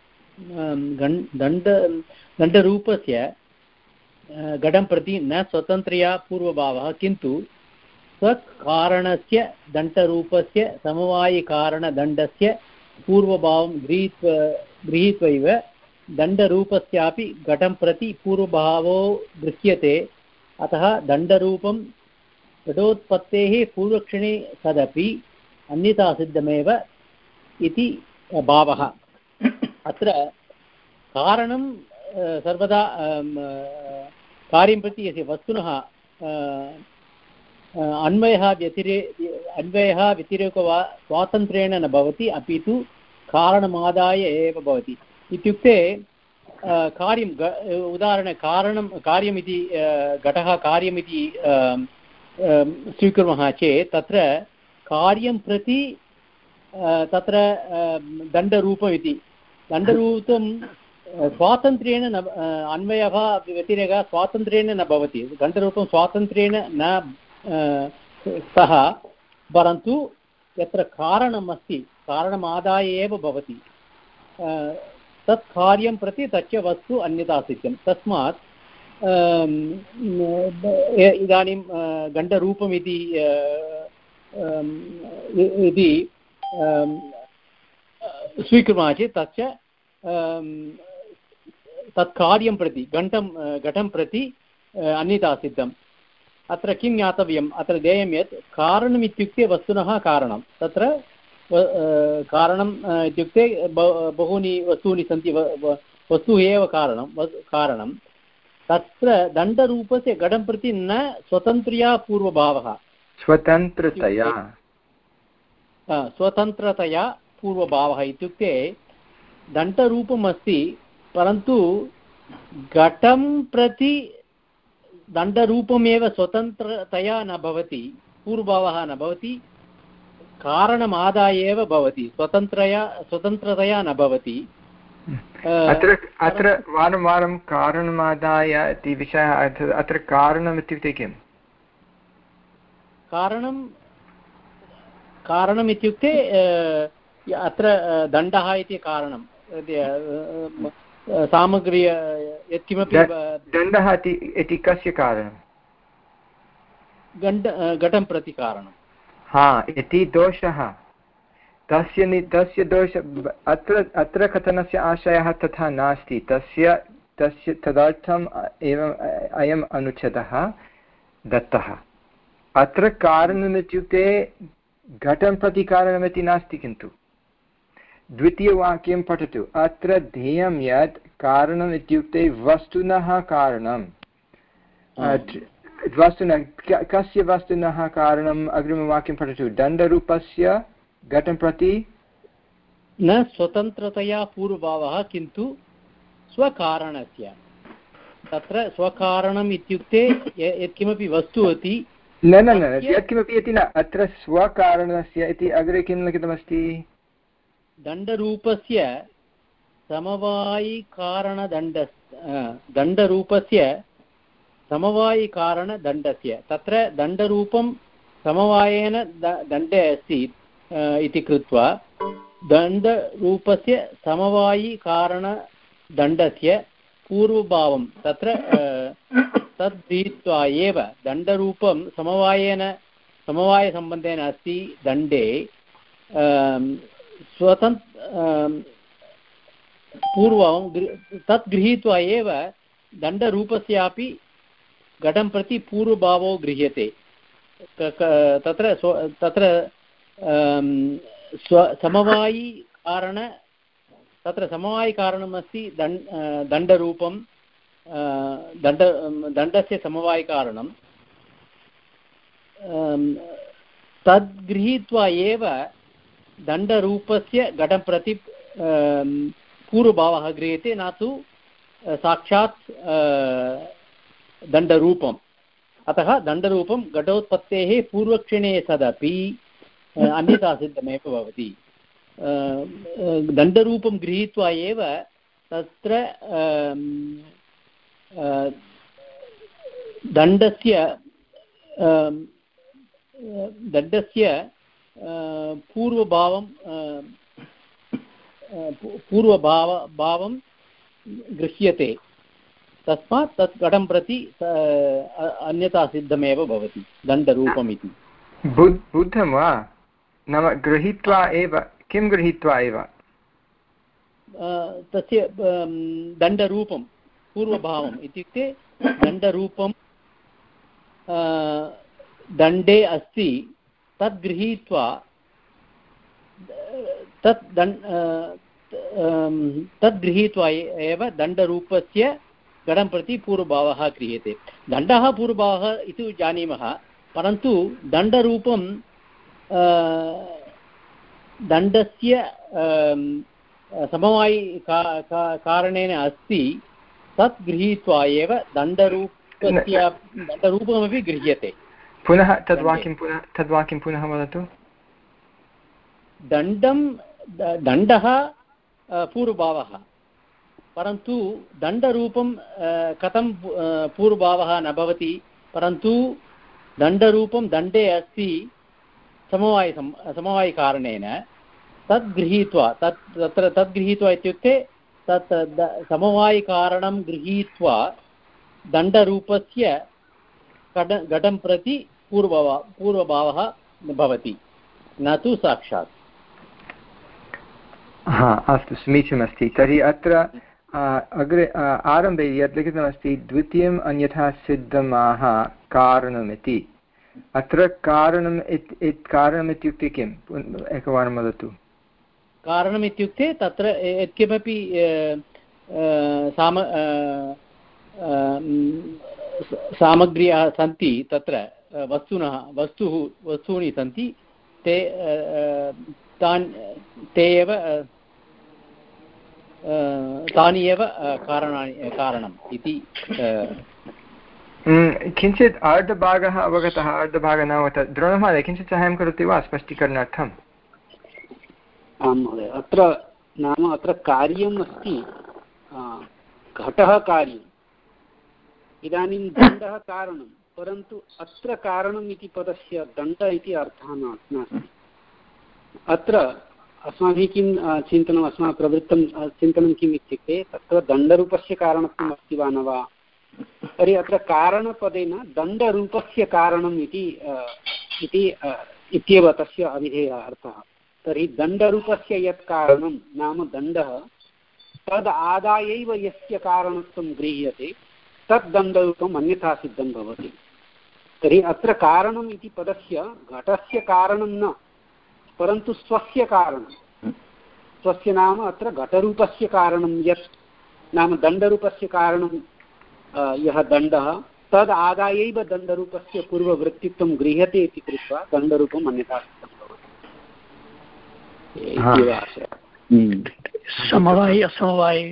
दण्ड दण्डरूपस्य घटं प्रति न स्वतन्त्रया पूर्वभावः किन्तु स्वकारणस्य दण्डरूपस्य समवायिकारणदण्डस्य पूर्वभावं गृहीत्वा गृहीत्वैव दण्डरूपस्यापि घटं प्रति पूर्वभावो गृह्यते अतः दण्डरूपं घटोत्पत्तेः पूर्वक्षणे सदपि अन्यथासिद्धमेव इति भावः अत्र कारणं सर्वदा कार्यं प्रति यस्य वस्तुनः अन्वयः व्यतिरे अन्वयः व्यतिरेको वा स्वातन्त्र्येण न भवति अपि तु कारणमादाय एव भवति इत्युक्ते कार्यं उदाहरणे कारणं कार्यमिति घटः कार्यमिति स्वीकुर्मः चेत् तत्र कार्यं प्रति तत्र दण्डरूपम् इति दण्डरूपं स्वातन्त्र्येण न अन्वयः व्यतिरेकः स्वातन्त्र्येण न भवति दण्डरूपं स्वातन्त्र्येण न सः परन्तु यत्र कारणम् अस्ति कारणमादाय एव भवति तत् कार्यं प्रति तच्च वस्तु अन्यथासिद्धं तस्मात् इदानीं गण्डरूपमिति इति स्वीकुर्मः चेत् तच्च तत्कार्यं प्रति घटं घटं प्रति अन्यथासिद्धम् अत्र किं ज्ञातव्यम् अत्र ध्येयं यत् कारणमित्युक्ते वस्तुनः कारणं तत्र कारणम् इत्युक्ते बहूनि वस्तूनि सन्ति वस्तुः एव कारणं कारणं तत्र दण्डरूपस्य घटं प्रति न स्वतन्त्रया पूर्वभावः स्वतन्त्रतया स्वतन्त्रतया पूर्वभावः इत्युक्ते दण्डरूपम् अस्ति परन्तु घटं प्रति दण्डरूपमेव स्वतन्त्रतया न भवति पूर्वभावः न भवति कारणमादाय एव भवति स्वतन्त्रया स्वतन्त्रतया न भवति अत्र अत्र वारं वारं कारणमादाय इति विषयः अत्र कारणम् इत्युक्ते किम् कारणं कारणम् इत्युक्ते अत्र दण्डः इति कारणं सामग्री यत्किमपि दण्डः इति कस्य कारणं गण्ड घटं प्रति कारणं हा इति दोषः तस्य नि तस्य दोष अत्र अत्र कथनस्य आशयः तथा नास्ति तस्य तस्य तदर्थम् एवम् अयम् अनुच्छेदः दत्तः अत्र कारणमित्युक्ते घटं प्रति कारणमिति नास्ति किन्तु द्वितीयवाक्यं पठतु अत्र ध्येयं यत् कारणम् इत्युक्ते वस्तुनः कारणं वस्तुनः कस्य वस्तुनः कारणम् अग्रिमवाक्यं पठतु दण्डरूपस्य घटं प्रति न स्वतन्त्रतया पूर्वभावः किन्तु स्वकारणस्य तत्र स्वकारणम् इत्युक्ते यत्किमपि वस्तु अस्ति न न न यत्किमपि इति न अत्र स्वकारणस्य इति अग्रे किं लिखितमस्ति दण्डरूपस्य समवायिकारणदण्ड दण्डरूपस्य समवायिकारणदण्डस्य तत्र दण्डरूपं समवायेन दण्डे अस्ति इति कृत्वा दण्डरूपस्य समवायिकारणदण्डस्य पूर्वभावं तत्र तद् गृहीत्वा एव दण्डरूपं समवायेन समवायसम्बन्धेन अस्ति दण्डे स्वतन्त्र पूर्वं तत् गृहीत्वा एव दण्डरूपस्यापि घटं प्रति पूर्वभावो गृह्यते तत्र तत्र स्व समवायिकारण तत्र समवायिकारणमस्ति दण् दण्डरूपं दण्ड दण्डस्य समवायिकारणं तद् गृहीत्वा एव दण्डरूपस्य घटं प्रति पूर्वभावः गृह्यते न तु साक्षात् दण्डरूपम् अतः दण्डरूपं घटोत्पत्तेः पूर्वक्षणे सदपि अन्यथा सिद्धमेव भवति दण्डरूपं गृहीत्वा एव तत्र दण्डस्य दण्डस्य पूर्वभावं पूर्वभाव भावं गृह्यते तस्मात् तत् घटं प्रति अन्यथा सिद्धमेव भवति दण्डरूपम् इति बुद्धं वा नाम गृहीत्वा एव किं गृहीत्वा एव तस्य दण्डरूपं पूर्वभावम् इत्युक्ते दण्डरूपं दण्डे अस्ति तद् गृहीत्वा तत् दण् तद् गृहीत्वा एव दण्डरूपस्य घटं प्रति पूर्वभावः क्रियते दण्डः पूर्वभावः इति जानीमः परन्तु दण्डरूपं दण्डस्य समवायि कारणेन अस्ति तत् गृहीत्वा एव दण्डरूपस्य दण्डरूपमपि गृह्यते पुनः तद्वाक्यं पुनः तद्वाक्यं पुनः वदतु दण्डं दण्डः पूर्वभावः परन्तु दण्डरूपं कथं पूर्वभावः न भवति परन्तु दण्डरूपं दण्डे अस्ति समवाय समवायिकारणेन तद् गृहीत्वा तत् तत्र तद् गृहीत्वा इत्युक्ते तत् समवायिकारणं गृहीत्वा दण्डरूपस्य घटं प्रति पूर्वभा पूर्वभावः भवति न तु साक्षात् हा अस्तु समीचीनमस्ति तर्हि अत्र अग्रे आरम्भे यत् लिखितमस्ति द्वितीयम् अन्यथा सिद्धमाः कारणमिति अत्र कारणम् इत् कारणम् इत्युक्ते किम् एकवारं वदतु कारणम् इत्युक्ते तत्र यत्किमपि साम सामग्र्यः सन्ति तत्र वस्तुनः वस्तुः वस्तूनि सन्ति ते तान् ते एव तानि एव कारणानि कारणम् इति किञ्चित् अर्धभागः अवगतः अर्धभागः न अवगतः द्रोणमहोदय किञ्चित् साहाय्यं करोति वा स्पष्टीकरणार्थम् आं महोदय अत्र नाम अत्र कार्यम् अस्ति घटः कार्यम् इदानीं दण्डः कारणं परन्तु अत्र कारणम् इति पदस्य दण्ड इति अर्थः नास्ति अत्र अस्माभिः किं चिन्तनम् अस्माकं प्रवृत्तं चिन्तनं किम् इत्युक्ते तत्र दण्डरूपस्य कारणत्वम् अस्ति वा न वा तर्हि अत्र कारणपदेन दण्डरूपस्य कारणम् इति इत्येव तस्य अभिधेयः अर्थः तर्हि दण्डरूपस्य यत् कारणं नाम दण्डः तद् आदायैव यस्य कारणत्वं गृह्यते तद् दण्डरूपम् अन्यथा सिद्धं भवति तर्हि अत्र कारणम् इति पदस्य घटस्य कारणं न परन्तु स्वस्य कारणं स्वस्य नाम अत्र घटरूपस्य कारणं यत् नाम दण्डरूपस्य कारणं यः दण्डः तद् आदायैव दण्डरूपस्य पूर्ववृत्तित्वं गृह्यते इति कृत्वा दण्डरूपम् अन्यथा सिद्धं भवति समवायि असमवायि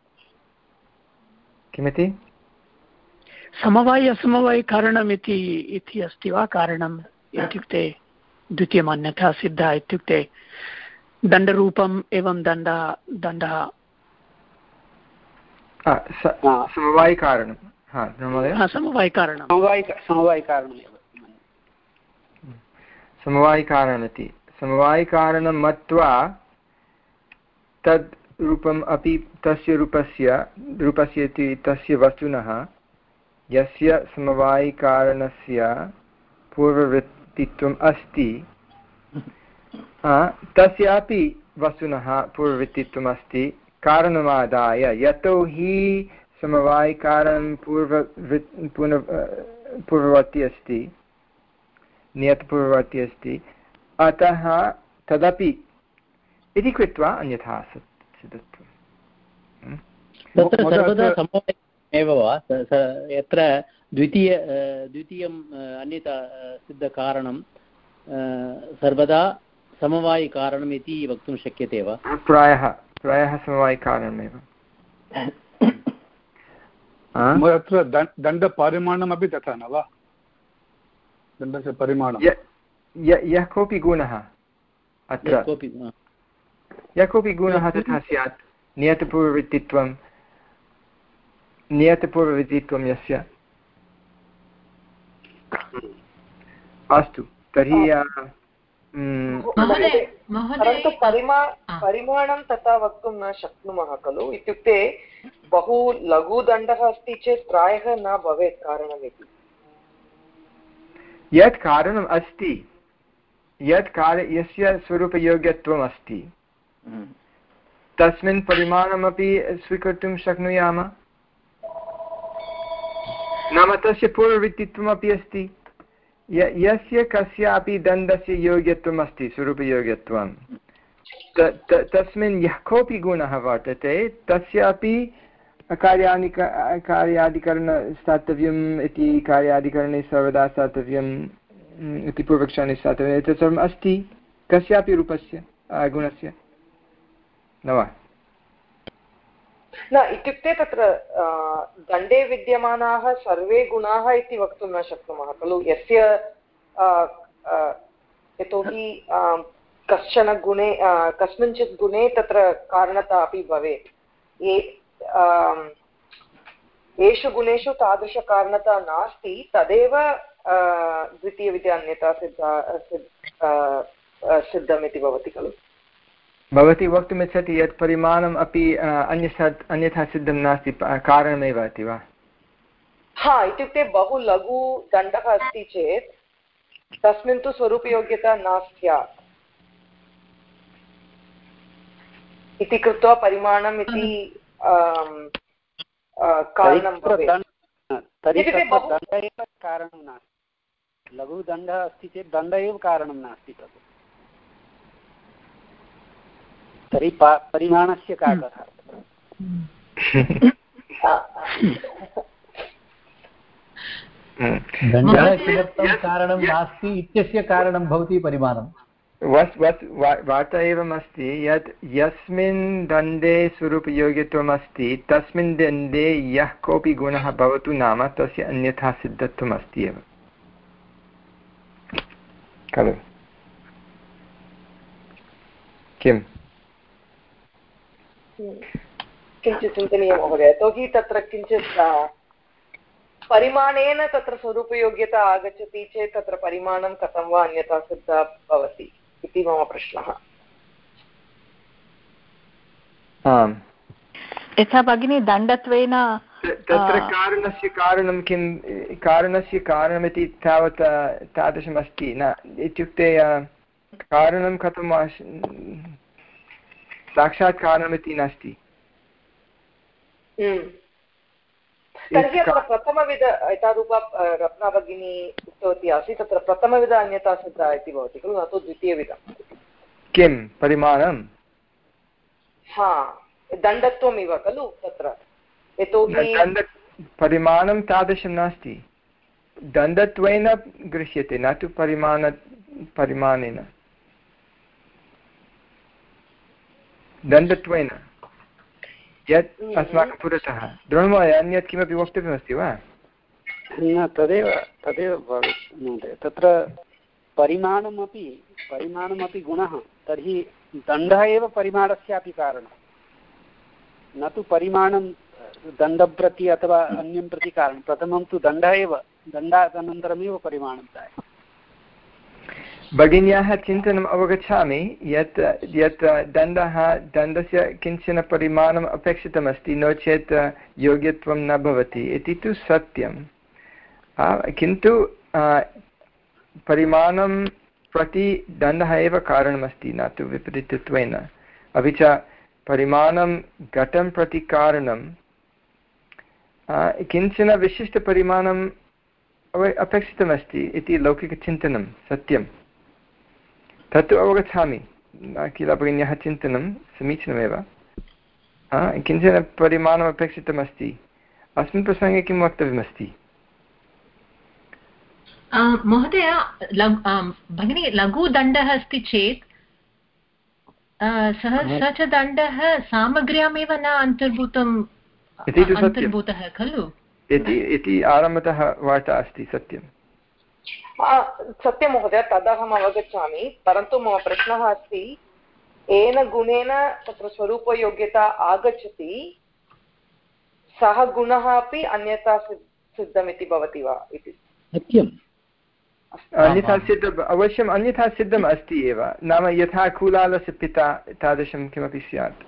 किमिति समवायि असमवायि कारणमिति इति अस्ति वा कारणम् इत्युक्ते द्वितीयम् अन्यथा सिद्धः इत्युक्ते दण्डरूपम् एवं दण्ड दण्डः समवायिकारणं समवायिकारणं समवायिकारणमेव समवायिकारणमिति समवायिकारणं मत्वा तद् रूपम् अपि तस्य रूपस्य रूपस्य इति तस्य वस्तुनः यस्य समवायिकारणस्य पूर्ववृत्तित्वम् अस्ति तस्यापि वस्तुनः पूर्ववृत्तित्वम् अस्ति कारणमादाय यतोहि समवायिकारणं पूर्ववृत् पुनः पूर्ववर्ती अस्ति नियतपूर्ववर्ती अस्ति अतः तदपि इति कृत्वा अन्यथा सिद्धत्वं तत्र सर्वदा समवायिकारणमेव वा यत्र द्वितीय द्वितीयम् अन्यथा सिद्धकारणं सर्वदा समवायिकारणम् इति वक्तुं शक्यते वा प्रायः प्रायः समवायिकारणमेव अत्र दण्डपरिमाणमपि तथा न वा दण्डस्य परिमाणं यः कोऽपि गुणः अत्र यः कोऽपि गुणः तथा स्यात् नियतपूर्ववृत्तित्वं नियतपूर्ववृत्तित्वं यस्य अस्तु तर्हि परन्तु परिमा परिमाणं तथा वक्तुं न शक्नुमः खलु इत्युक्ते बहु लघुदण्डः अस्ति चेत् प्रायः न भवेत् कारणमिति यत् कारणम् अस्ति यत् कार्य यस्य स्वरूपयोग्यत्वम् अस्ति तस्मिन् परिमाणमपि स्वीकर्तुं शक्नुयाम नाम तस्य पूर्ववृत्तित्वमपि अस्ति यस्य कस्यापि दण्डस्य योग्यत्वम् अस्ति स्वरूपयोग्यत्वं तस्मिन् यः कोऽपि गुणः वर्तते तस्यापि कार्याणि कार्यादिकरणे स्थातव्यम् इति कार्यादिकरणे सर्वदा स्थातव्यम् इति पूर्वक्षणे स्थातव्यम् एतत् सर्वम् अस्ति कस्यापि रूपस्य गुणस्य न वा न इत्युक्ते तत्र दण्डे विद्यमानाः सर्वे गुणाः इति वक्तुं न शक्नुमः खलु यस्य यतोहि कश्चन गुणे कस्मिंश्चित् गुणे तत्र कारणता अपि भवेत् ये येषु गुणेषु तादृशकारणता नास्ति तदेव द्वितीयविद्या अन्यथा सिद्धा सिद्धमिति भवति खलु भवती वक्तुमिच्छति यत् परिमाणम् अपि अन्यथा अन्यथा सिद्धं नास्ति कारणमेव इति वा हा इत्युक्ते बहु लघु दण्डः अस्ति चेत् तस्मिन् तु स्वरूपयोग्यता न स्यात् इति कृत्वा परिमाणम् इति कारणं भवेत् कारणं नास्ति लघुदण्डः अस्ति चेत् दण्ड एव कारणं नास्ति तत् तर्हि परिमाणस्य का कथा किमर्थं कारणं नास्ति इत्यस्य कारणं भवति परिमाणं वस् वस् वार्ता एवम् अस्ति यत् यस्मिन् दण्डे स्वरूपयोग्यत्वम् अस्ति तस्मिन् दण्डे यः कोऽपि गुणः भवतु नाम तस्य अन्यथा सिद्धत्वम् अस्ति एव खलु किम् किञ्चित् चिन्तनीयं महोदय यतोहि तत्र किञ्चित् परिमाणेन तत्र स्वरूपयोग्यता आगच्छति चेत् तत्र परिमाणं कथं वा अन्यथा सिद्धः भवति इति मम प्रश्नः यथा भगिनी दण्डत्वेन तत्र कारणस्य कारणं किं कारणस्य कारणमिति तावत् तादृशमस्ति न इत्युक्ते कारणं कथं साक्षात् कारणमिति नास्ति तर्हि अत्र प्रथमविध यथा रूपा रत्ना भगिनी उक्तवती आसीत् तत्र प्रथमविध अन्यथा सिद्धा इति भवति खलु न तु द्वितीयविधं किं परिमाणं हा दण्डत्वम् इव खलु तत्र यतोहि परिमाणं तादृशं नास्ति दण्डत्वेन गृह्यते न तु परिमाण परिमाणेन दण्डत्वेन यत् अस्माकं पुरतः द्रोणमहोदय अन्यत् किमपि वक्तव्यमस्ति वा न तदेव तदेव भवेत् महोदय तत्र परिमाणमपि परिमाणमपि गुणः तर्हि दण्डः एव परिमाणस्यापि कारणं, न तु परिमाणं दण्डं प्रति अथवा अन्यं प्रति कारणं। प्रथमं तु दण्डः एव, दण्डादनन्तरमेव परिमाणं जायते। भगिन्याः चिन्तनम् अवगच्छामि यत् यत् दण्डः दण्डस्य किञ्चन परिमाणम् अपेक्षितमस्ति, नो चेत् योग्यत्वं न भवति इति तु सत्यं, किन्तु परिमाणं प्रति दण्डः एव कारणमस्ति, न तु विपरीतत्वेन। अपि च परिमाणं घटं प्रति कारणं किञ्चन विशिष्टपरिमाणम् अपेक्षितमस्ति इति लौकिकचिन्तनं सत्यं, तत्तु अवगच्छामि। किल भगिन्याः चिन्तनं समीचीनमेव, किञ्चन परिमाणम् अपेक्षितमस्ति। अस्मिन् प्रसङ्गे किं वक्तव्यमस्ति? महोदय, भगिनी लघुदण्डः अस्ति चेत् सः स च दण्डः सामग्र्यामेव न अन्तर्भूतम् अन्तर्भूतः खलु इति आरम्भतः वार्ता अस्ति। सत्यं सत्यं महोदय, तदहम् अवगच्छामि, परन्तु मम प्रश्नः अस्ति, येन गुणेन तत्र स्वरूपयोग्यता आगच्छति सः गुणः अपि अन्यथा सिद्धमिति भवति वा इति? सत्यम्, अन्यथा सिद्धम् अवश्यम्, अन्यथा सिद्धम् अस्ति एव। नाम यथा कुलालस्य पिता तादृशं किमपि स्यात्,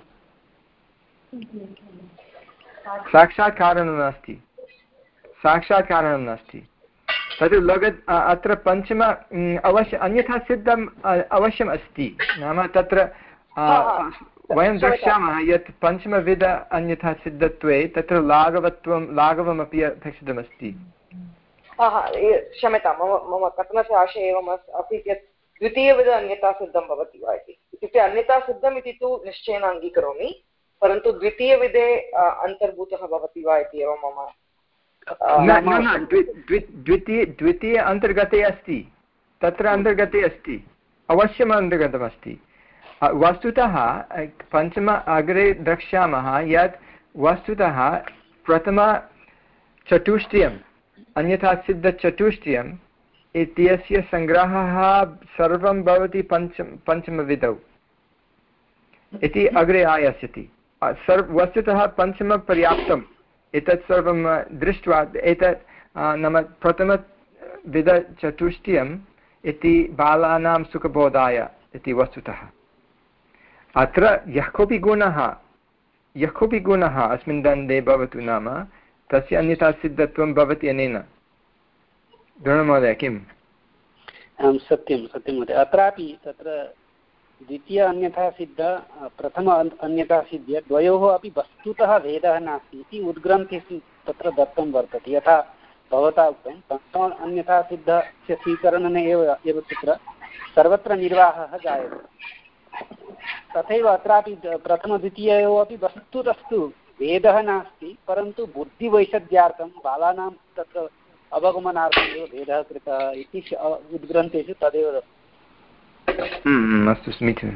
साक्षात् कारणं नास्ति, साक्षात् कारणं नास्ति। तद् लघु अत्र पञ्चम अवश्य अन्यथा सिद्धम् अवश्यम् अस्ति। नाम तत्र वयं द्रक्ष्यामः यत् पञ्चमविध अन्यथा सिद्धत्वे तत्र लाघवत्वं लाघवमपि अपेक्षितमस्ति। क्षम्यतां, मम मम कथनस्य आशयः एवम् अस्ति यत् द्वितीयविध अन्यथा सिद्धं भवति वा इति। इत्युक्ते अन्यथा सिद्धम् इति तु निश्चयेन अङ्गीकरोमि, परन्तु द्वितीयविधे अन्तर्भूतः भवति वा इति एव मम न न द्वितीय द्वितीय अन्तर्गते अस्ति, तत्र अन्तर्गते अस्ति, अवश्यम् अन्तर्गतमस्ति। वस्तुतः पञ्चम अग्रे द्रक्ष्यामः यत् वस्तुतः प्रथमचतुष्टयम् अन्यथा सिद्धचतुष्टयम् इत्यस्य सङ्ग्रहः सर्वं भवति पञ्चम पञ्चमविधौ इति अग्रे आयास्यति। सर्व वस्तुतः पञ्चमपर्याप्तम् एतत् सर्वं दृष्ट्वा एतत् नाम प्रथमविधचतुष्टयम् इति बालानां सुखबोधाय इति वस्तुतः। अत्र यः कोऽपि गुणः यः कोऽपि गुणः अस्मिन् दण्डे भवतु नाम तस्य अन्यथा सिद्धत्वं भवति अनेन। द्रोणमहोदय किम्? सत्यं सत्यं महोदय, अत्रापि तत्र द्वितीय अन्यथा सिद्ध प्रथम अन्यथा सिद्ध द्वयोः अपि वस्तुतः भेदः नास्ति इति उद्ग्रन्थेषु तत्र दत्तं वर्तते। यथा भवता उक्तं प्रथम अन्यथा सिद्धस्य स्वीकरणेन एव एव तत्र सर्वत्र निर्वाहः जायते, तथैव अत्रापि प्रथमद्वितीययोः अपि वस्तुतस्तु भेदः नास्ति, परन्तु बुद्धिवैषद्यार्थं बालानां तत्र अवगमनार्थम् एव भेदः कृतः इति उद्ग्रन्थेषु तदेव दत्तम्। अस्तु, समीचीनम्।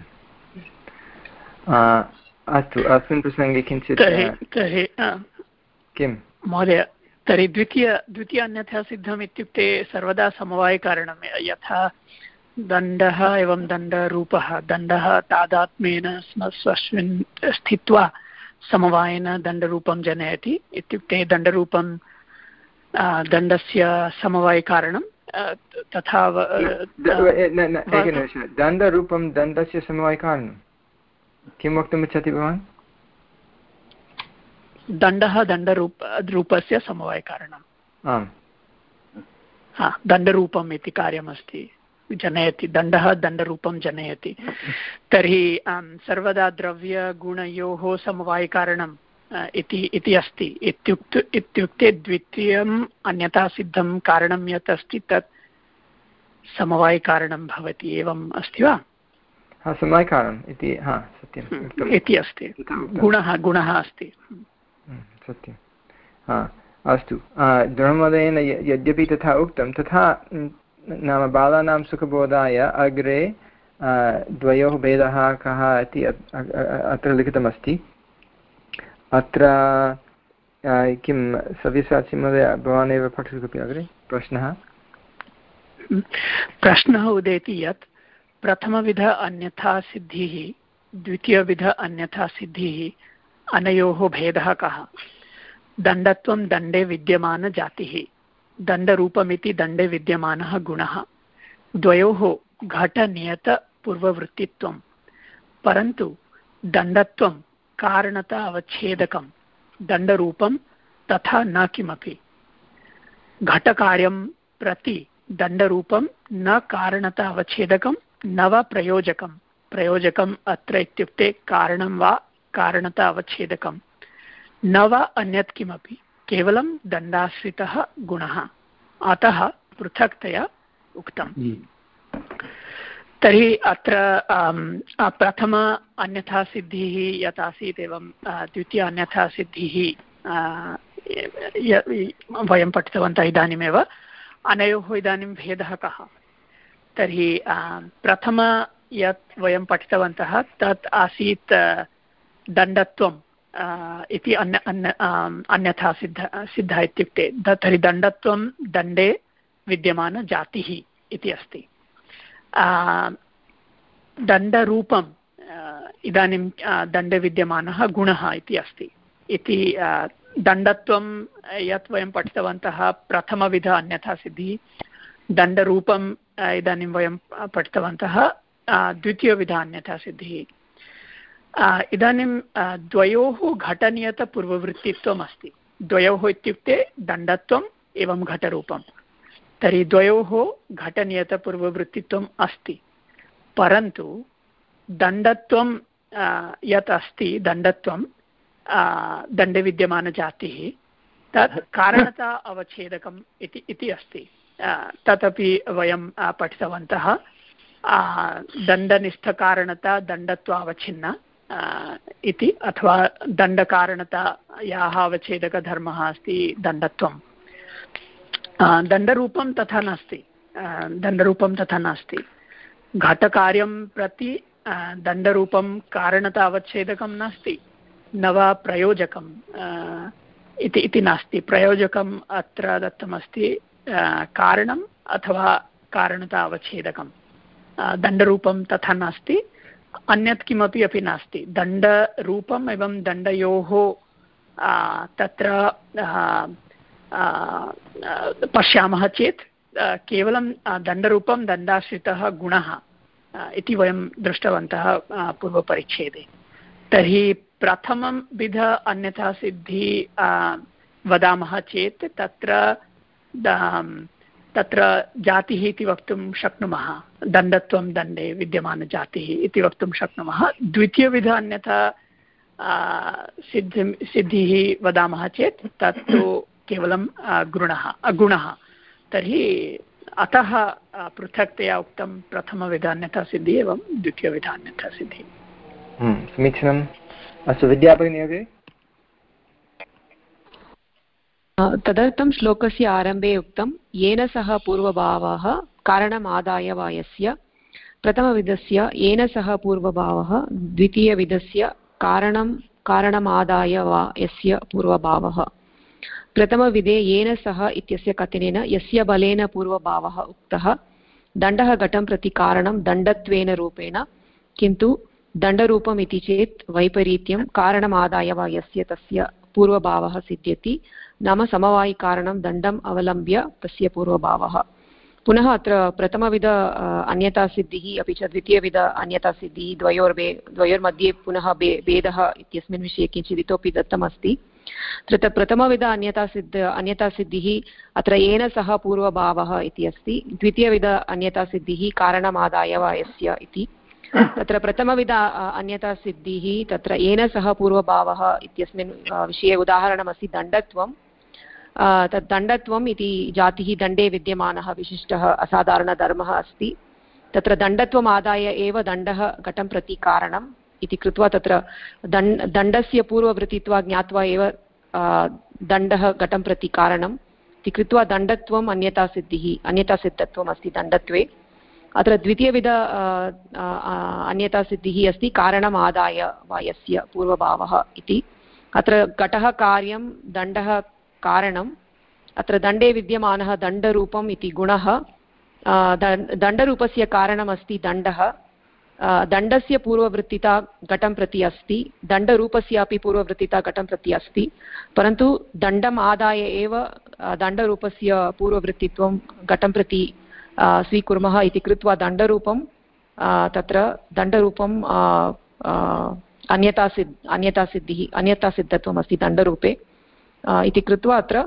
अस्तु, अस्मिन् प्रसङ्गे किञ्चित् किं महोदय, तर्हि द्वितीय द्वितीय अन्यथा सिद्धम् इत्युक्ते सर्वदा समवायकारणं। यथा दण्डः एवं दण्डरूपः, दण्डः तादात्म्येन स्वस्मिन् स्थित्वा समवायेन दण्डरूपं जनयति इत्युक्ते दण्डरूपं दण्डस्य समवायकारणं। तथा एकनिमिषं, दण्डरूपं दण्डस्य समवायकारणं किं वक्तुमिच्छति भवान्? दण्डः दण्डरूप रूपस्य समवायकारणम्। आम्, हा, दण्डरूपम् इति कार्यमस्ति, जनयति, दण्डः दण्डरूपं जनयति। तर्हि सर्वदा द्रव्यगुणयोः समवायकारणम् इति इति अस्ति। इत्युक्ते इत्युक्ते द्वितीयम् अन्यथा सिद्धं कारणं यत् अस्ति तत् समवायकारणं भवति, एवम् अस्ति वा? हा, समवायकारणम् इति, हा सत्यम् इति अस्ति, गुणः गुणः अस्ति। सत्यं, हा अस्तु। द्रोणमहोदयेन यद्यपि तथा उक्तं तथा नाम बालानां सुखबोधाय अग्रे द्वयोः भेदः कः इति अत्र लिखितमस्ति। अत्र किं सव्यसाची महोदय भवान् एव पठतु कोऽपि अग्रे प्रश्नः। प्रश्नः उदेति यत् प्रथमविध अन्यथा सिद्धिः द्वितीयविध अन्यथा सिद्धिः अनयोः भेदः कः? दण्डत्वं दण्डे विद्यमानजातिः, दण्डरूपमिति दण्डे विद्यमानः गुणः, द्वयोः घटनियतपूर्ववृत्तित्वं, परन्तु दण्डत्वं कारणता अवच्छेदकं, दण्डरूपं तथा न किमपि। घटकार्यं प्रति दण्डरूपं न कारणता अवच्छेदकं न वा प्रयोजकं, प्रयोजकम् अत्र इत्युक्ते कारणं वा कारणता अवच्छेदकं न वा अन्यत् किमपि, केवलं दण्डाश्रितः गुणः, अतः पृथक्तया उक्तम्। तर्हि अत्र प्रथम अन्यथा सिद्धिः यत् आसीत् एवं द्वितीय अन्यथा सिद्धिः वयं पठितवन्तः इदानीमेव, अनयोः इदानीं भेदः कः? तर्हि प्रथम यत् वयं पठितवन्तः तत् आसीत् दण्डत्वम् इति अन्य अन्य अन्यथा सिद्ध सिद्धः इत्युक्ते तर्हि दण्डत्वं दण्डे विद्यमानजातिः इति अस्ति। दण्डरूपम् इदानीं दण्डे विद्यमानः गुणः इति अस्ति इति दण्डत्वं यत् वयं पठितवन्तः प्रथमविध अन्यथा सिद्धिः, दण्डरूपम् इदानीं वयं पठितवन्तः द्वितीयविध अन्यथा सिद्धिः। इदानीं द्वयोः घटनियतपूर्ववृत्तित्वम् अस्ति, द्वयोः इत्युक्ते दण्डत्वम् एवं घटरूपं, तर्हि द्वयोः घटनियतपूर्ववृत्तित्वम् अस्ति, परन्तु दण्डत्वं यत् अस्ति दण्डत्वं दण्डे विद्यमानजातिः तत् कारणता अवच्छेदकम् इति इति अस्ति, तदपि वयं पठितवन्तः। दण्डनिष्ठकारणता दण्डत्वावच्छिन्ना इति, अथवा दण्डकारणतायाः अवच्छेदकधर्मः अस्ति दण्डत्वं। दण्डरूपं तथा नास्ति, दण्डरूपं तथा नास्ति, घटकार्यं प्रति दण्डरूपं कारणता अवच्छेदकं नास्ति न वा प्रयोजकम् इति इति नास्ति। प्रयोजकम् अत्र दत्तमस्ति कारणम् अथवा कारणता अवच्छेदकं, दण्डरूपं तथा नास्ति, अन्यत् किमपि अपि नास्ति। दण्डरूपम् एवं दण्डयोः तत्र पश्यामः चेत् केवलं दण्डरूपं दण्डाश्रितः गुणः इति वयं दृष्टवन्तः पूर्वपरिच्छेदे। तर्हि प्रथमं विध अन्यथा सिद्धि वदामः चेत् तत्र तत्र जातिः इति वक्तुं शक्नुमः, दण्डत्वं दण्डे विद्यमानजातिः इति वक्तुं शक्नुमः। द्वितीयविध अन्यथा सिद्धिं सिद्धिः वदामः चेत् तत्तु केवलं गुणः गुणः, तर्हि अतः पृथक्तया उक्तं प्रथमविध अन्यथा सिद्धिः एवं द्वितीयविध अन्यथा सिद्धिः। समीचीनम्। अस्तु, विद्याभगिनी अग्रे। तदर्थं श्लोकस्य आरम्भे उक्तं येन सह पूर्वभावः कारणमादाय वा यस्य, प्रथमविधस्य येन सह पूर्वभावः द्वितीयविधस्य कारणं कारणमादाय वा यस्य पूर्वभावः। प्रथमविधे येन सह इत्यस्य कथनेन यस्य बलेन पूर्वभावः उक्तः, दण्डः घटं प्रति कारणं दण्डत्वेन रूपेण, किन्तु दण्डरूपम् इति चेत् वैपरीत्यं कारणमादाय वा यस्य तस्य पूर्वभावः सिद्ध्यति, नाम समवायिकारणं दण्डम् अवलम्ब्य तस्य पूर्वभावः। पुनः अत्र प्रथमविध अन्यथा सिद्धिः अपि च द्वितीयविध अन्यथा सिद्धिः द्वयोर्भे द्वयोर्मध्ये पुनः भे भेदः इत्यस्मिन् विषये किञ्चित् इतोपि दत्तमस्ति। तत्र प्रथमविध अन्यथा सिद्ध अन्यथा सिद्धिः अत्र येन सह पूर्वभावः इति अस्ति, द्वितीयविध अन्यथा सिद्धिः कारणमादाय वा यस्य इति। तत्र प्रथमविध अन्यथा सिद्धिः तत्र येन सह पूर्वभावः इत्यस्मिन् विषये उदाहरणमस्ति दण्डत्वं। तद् दण्डत्वम् इति जातिः दण्डे विद्यमानः विशिष्टः असाधारणधर्मः अस्ति। तत्र दण्डत्वम् आदाय एव दण्डः घटं प्रति कारणम् इति कृत्वा तत्र दण् दण्डस्य पूर्ववृत्तित्वा ज्ञात्वा एव दण्डः घटं प्रति कारणम् इति कृत्वा दण्डत्वम् अन्यथा सिद्धिः अन्यथा सिद्धत्वम् अस्ति दण्डत्वे। अत्र द्वितीयविध अन्यथा सिद्धिः अस्ति कारणम् आदाय वा यस्य पूर्वभावः इति। अत्र घटः कार्यं दण्डः कारणम्, अत्र दण्डे विद्यमानः दण्डरूपम् इति गुणः दण्डरूपस्य कारणमस्ति दण्डः, दण्डस्य पूर्ववृत्तिता घटं प्रति अस्ति, दण्डरूपस्य अपि पूर्ववृत्तिता घटं प्रति अस्ति, परन्तु दण्डम् आदाय एव दण्डरूपस्य पूर्ववृत्तित्वं घटं प्रति स्वीकुर्मः इति कृत्वा दण्डरूपं तत्र दण्डरूपं अन्यतासिद् अन्यतासिद्धिः अन्यतासिद्धत्वम् अस्ति दण्डरूपे इति कृत्वा अत्र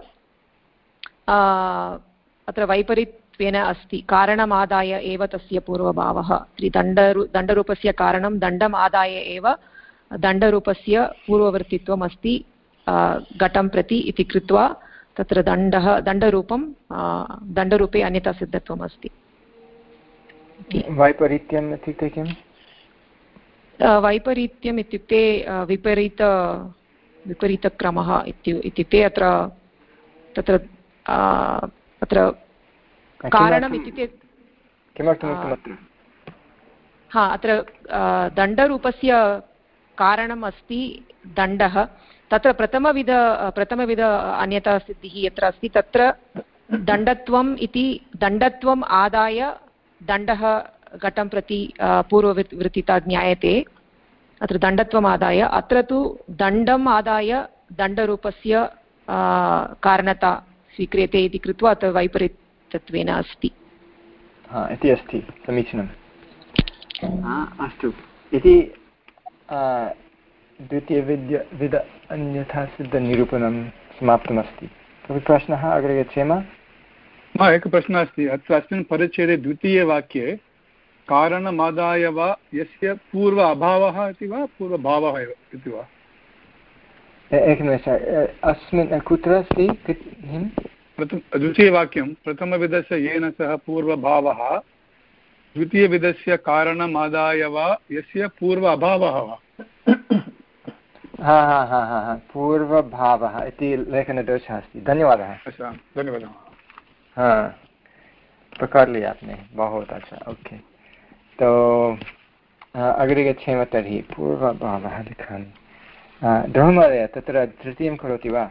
अत्र वैपरीत्येन अस्ति, कारणमादाय एव तस्य पूर्वभावः। दण्डरू दण्डरूपस्य कारणं दण्डम् आदाय एव दण्डरूपस्य पूर्ववर्तित्वम् अस्ति घटं प्रति इति कृत्वा तत्र दण्डः दण्डरूपं दण्डरूपे अन्यतासिद्धत्वम् अस्ति। वैपरीत्यम् इत्युक्ते किम्? वैपरीत्यम् इत्युक्ते विपरीत विपरीतक्रमः इत्युक्ते अत्र तत्र अत्र कारणम् इत्युक्ते किमर्थम्? हा अत्र दण्डरूपस्य कारणम् अस्ति दण्डः, तत्र प्रथमविध प्रथमविध अन्यतासिद्धिः यत्र अस्ति तत्र दण्डत्वम् इति दण्डत्वम् आदाय दण्डः घटं प्रति पूर्ववृत्तिता ज्ञायते, अत्र दण्डत्वम् आदाय, अत्र तु दण्डम् आदाय दण्डरूपस्य कारणता स्वीक्रियते इति कृत्वा अत्र वैपरीत्यत्वेन अस्ति इति अस्ति। समीचीनम्। अस्तु, इति द्वितीयविद्य विद अन्यथा सिद्धनिरूपणं समाप्तमस्ति। कोऽपि प्रश्नः? अग्रे गच्छेम। एकः प्रश्नः अस्ति। अत्र अस्मिन् परिच्छेदे द्वितीयवाक्ये कारणमादाय वा यस्य पूर्व अभावः इति वा पूर्वभावः एव इति वा? एकनिमेषः, अस्मिन् कुत्र अस्ति? प्रथम द्वितीयवाक्यं प्रथमविधस्य येन सह पूर्वभावः, द्वितीयविधस्य कारणमादाय वा यस्य पूर्व अभावः वा? हा हा हा हा हा पूर्वभावः इति लेखनदोषः अस्ति। धन्यवादः। अच्छा, धन्यवादः। हाँ, पकड़ लिया आपने, बहुत अच्छा। ओके, तो अग्रे गच्छेम तर्हि। पूर्वभावः लिखामि। ध्रुवमहोदय, तत्र तृतीयं करोति वा?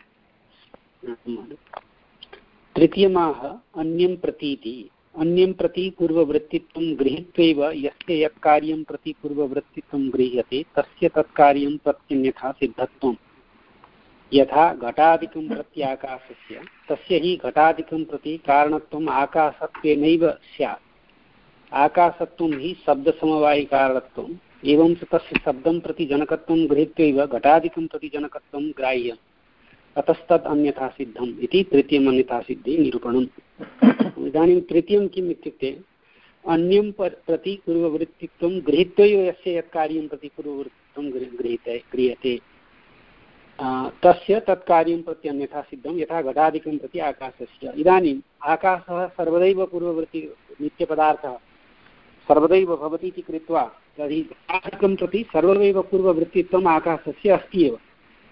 तृतीयमाह अन्यं प्रतीति, अन्यं प्रति पूर्ववृत्तित्वं गृहीत्वैव यस्य यत् कार्यं प्रति पूर्ववृत्तित्वं गृह्यते तस्य तत्कार्यं प्रत्यन्यथा सिद्धत्वम्। यथा घटादिकं प्रत्याकाशस्य तस्य हि घटादिकं प्रति कारणत्वम् आकाशत्वेनैव स्यात्। आकाशत्वं हि शब्दसमवायिकारणत्वम्, एवं च तस्य शब्दं प्रति जनकत्वं गृहीत्वैव घटादिकं प्रति जनकत्वं ग्राह्यम्, अतस्तद् अन्यथा सिद्धम् इति तृतीयम् अन्यथा सिद्धि निरूपणम्। इदानीं तृतीयं किम् इत्युक्ते अन्यं प्रति पूर्ववृत्तित्वं गृहीत्वैव यस्य यत् कार्यं प्रति पूर्ववृत्तित्वं गृहीते क्रियते तस्य तत्कार्यं प्रति अन्यथा सिद्धं, यथा घटादिकं प्रति आकाशस्य। इदानीम् आकाशः सर्वदैव पूर्ववृत्ति नित्यपदार्थः सर्वदैव भवति इति कृत्वा तर्हि घटादिकं प्रति सर्वदैव पूर्ववृत्तित्वम् आकाशस्य अस्ति एव,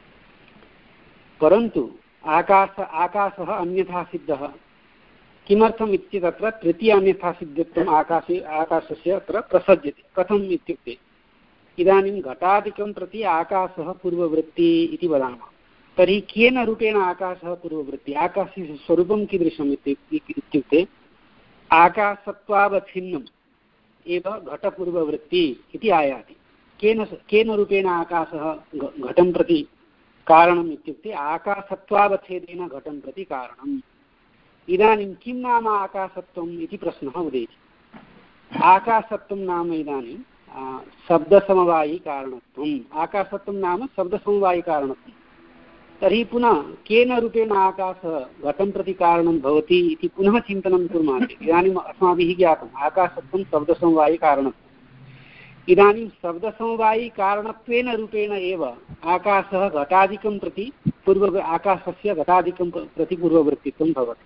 परन्तु आकाश आकाशः अन्यथा सिद्धः। किमर्थम् इति तत्र तृतीय अन्यथा सिद्धत्वम् आकाशे आकाशस्य अत्र प्रसज्यते। कथम् इत्युक्ते इदानीं घटादिकं प्रति आकाशः पूर्ववृत्ति इति वदामः, तर्हि केन रूपेण आकाशः पूर्ववृत्ति? आकाशस्य स्वरूपं कीदृशम् इत्युक्ते आकाशत्वावच्छिन्नम् एव घटपूर्ववृत्ति इति आयाति। केन केन रूपेण आकाशः घटं प्रति कारणम् इत्युक्ते आकाशत्वावच्छेदेन घटं प्रति कारणम्। इदानीं किं नाम आकाशत्वम् इति प्रश्नः उदेति। आकाशत्वं नाम इदानीं शब्दसमवायिकारणत्वम्। आकाशत्वं नाम शब्दसमवायिकारणत्वं। तर्हि पुनः केन रूपेण आकाशः घटं प्रति कारणं भवति इति पुनः चिन्तनं कुर्मः। इदानीम् अस्माभिः ज्ञातम् आकाशत्वं शब्दसमवायिकारणत्वम्। इदानीं शब्दसमवायिकारणत्वेन रूपेण एव आकाशः घटादिकं प्रति पूर्व आकाशस्य घटादिकं प्रति पूर्ववृत्तित्वं भवति।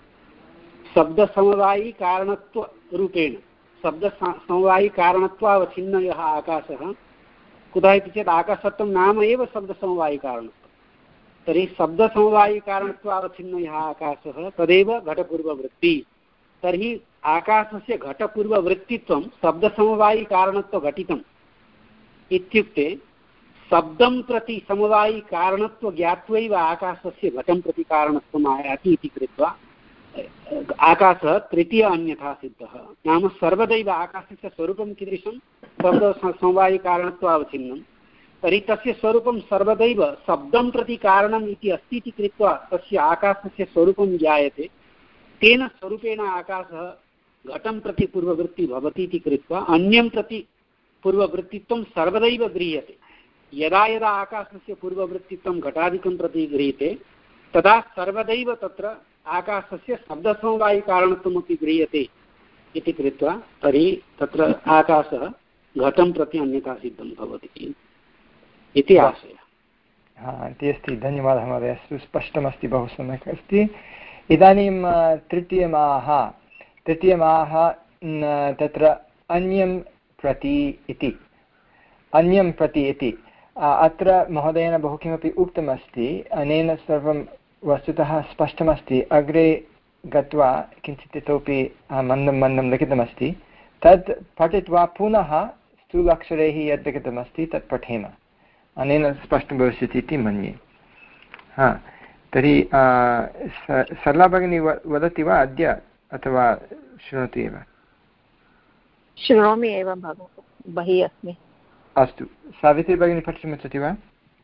शब्दसमवायिकारणत्वरूपेण शब्दसमवायिकारणत्वावच्छिन्नः यः आकाशः कुतः इति चेत् आकाशत्वं नाम एव शब्दसमवायिकारणत्वं। तर्हि शब्दसमवायिकारणत्वावच्छिन्नः यः आकाशः तदेव घटपूर्ववृत्ति। तर्हि आकाशस्य घटपूर्ववृत्तित्वं शब्दसमवायिकारणत्वघटितम् इत्युक्ते शब्दं प्रति समवायिकारणत्व ज्ञात्वैव आकाशस्य घटं प्रति कारणत्वम् आयाति इति कृत्वा आकाशः तृतीय अन्यथा सिद्धः नाम सर्वदैव आकाशस्य स्वरूपं कीदृशं शब्दसमवायिकारणत्वावच्छिन्नं तर्हि तस्य स्वरूपं सर्वदैव शब्दं प्रति कारणम् इति अस्ति इति कृत्वा तस्य आकाशस्य स्वरूपं ज्ञायते तेन स्वरूपेण आकाशः घटं प्रति पूर्ववृत्ति भवति इति कृत्वा अन्यं प्रति पूर्ववृत्तित्वं सर्वदैव गृह्यते यदा यदा आकाशस्य पूर्ववृत्तित्वं घटादिकं प्रति गृह्यते तदा सर्वदैव तत्र आकाशस्य शब्दसमवायिकारणत्वमपि गृह्यते इति कृत्वा तर्हि तत्र आकाशः घटं प्रति अन्यथा सिद्धं भवति इति आशयः। हा इति अस्ति। धन्यवादः महोदय, सुस्पष्टमस्ति, बहु सम्यक् अस्ति। इदानीं तृतीयमाः तृतीयमाः तत्र अन्यं प्रति इति अन्यं प्रति इति अत्र महोदयेन बहु किमपि उक्तमस्ति। अनेन सर्वं वस्तुतः स्पष्टमस्ति। अग्रे गत्वा किञ्चित् इतोपि मन्दं मन्दं लिखितमस्ति, तत् पठित्वा पुनः स्थूलाक्षरैः यद् लिखितमस्ति तत् पठेम, अनेन स्पष्टं भविष्यति इति मन्ये। हा तर्हि सरला भगिनी वदति वा अद्य अथवा शृणोति एव? शृणोमि एव, बहिः अस्मि। अस्तु, सावित्री भगिनी पठितुमिच्छति वा?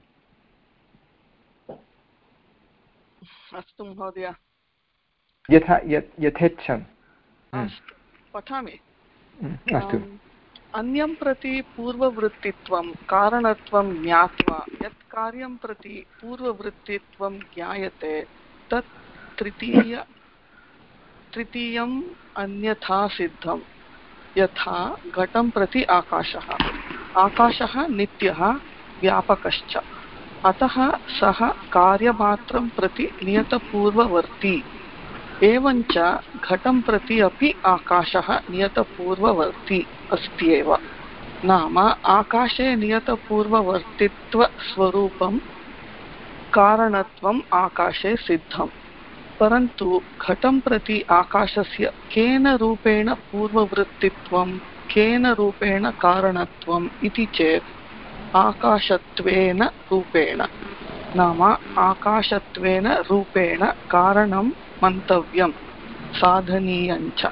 अस्तु महोदय, यथा यथेच्छं पठामि। अस्तु। अन्यं प्रति पूर्ववृत्तित्वं कारणत्वं ज्ञात्वा यत् कार्यं प्रति पूर्ववृत्तित्वं ज्ञायते तत् तृतीय तृतीयम् अन्यथा सिद्धं यथा घटं प्रति आकाशः। आकाशः नित्यः व्यापकश्च, अतः सः कार्यमात्रं प्रति नियतपूर्ववर्ती। एवञ्च घटं प्रति अपि आकाशः नियतपूर्ववर्ती अस्ति एव। नाम आकाशे नियतपूर्ववर्तित्वस्वरूपं कारणत्वम् आकाशे सिद्धं, परन्तु घटं प्रति आकाशस्य केन रूपेण पूर्ववृत्तित्वं केन रूपेण कारणत्वम् इति चेत् आकाशत्वेन रूपेण। नाम आकाशत्वेन रूपेण कारणं मन्तव्यं साधनीयञ्च।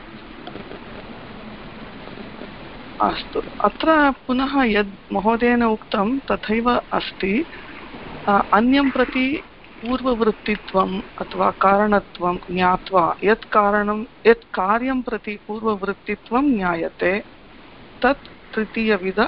अस्तु, अत्र पुनः यद् महोदयेन उक्तं तथैव अस्ति। अन्यं प्रति पूर्ववृत्तित्वम् अथवा कारणत्वं ज्ञात्वा यत् कारणं यत् कार्यं प्रति पूर्ववृत्तित्वं ज्ञायते तत् तृतीयविध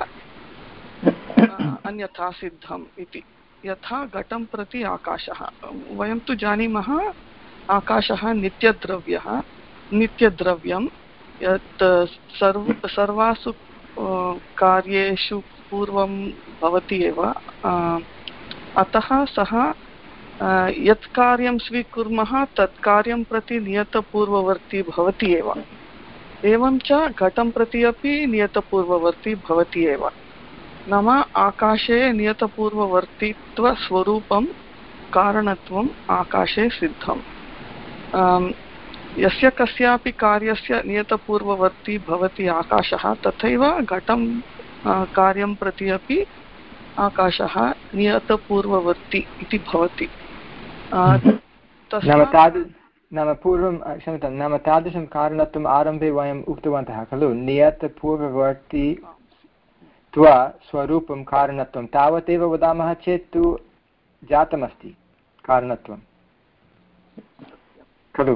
अन्यथा सिद्धम् इति। यथा घटं प्रति आकाशः, वयं तु जानीमः आकाशः नित्यद्रव्यः, नित्यद्रव्यं यत् सर्व सर्वासु कार्येषु पूर्वं भवति एव। अतः सः यत् कार्यं स्वीकुर्मः तत् कार्यं प्रति नियतपूर्ववर्ती भवति एव। एवं च घटं प्रति अपि नियतपूर्ववर्ती भवति एव। नाम आकाशे नियतपूर्ववर्तित्वस्वरूपं कारणत्वम् आकाशे सिद्धम्। यस्य कस्यापि कार्यस्य नियतपूर्ववर्ती भवति आकाशः, तथैव घटं कार्यं प्रति अपि आकाशः नियतपूर्ववर्ती इति भवति। नाम तादृ नाम पूर्वं क्षम्यतां नाम तादृशं कारणत्वम् आरम्भे वयम् उक्तवन्तः खलु, नियतपूर्ववर्ती त्वा स्वरूपं कारणत्वं, तावदेव वदामः चेत् तु जातमस्ति कारणत्वं खलु।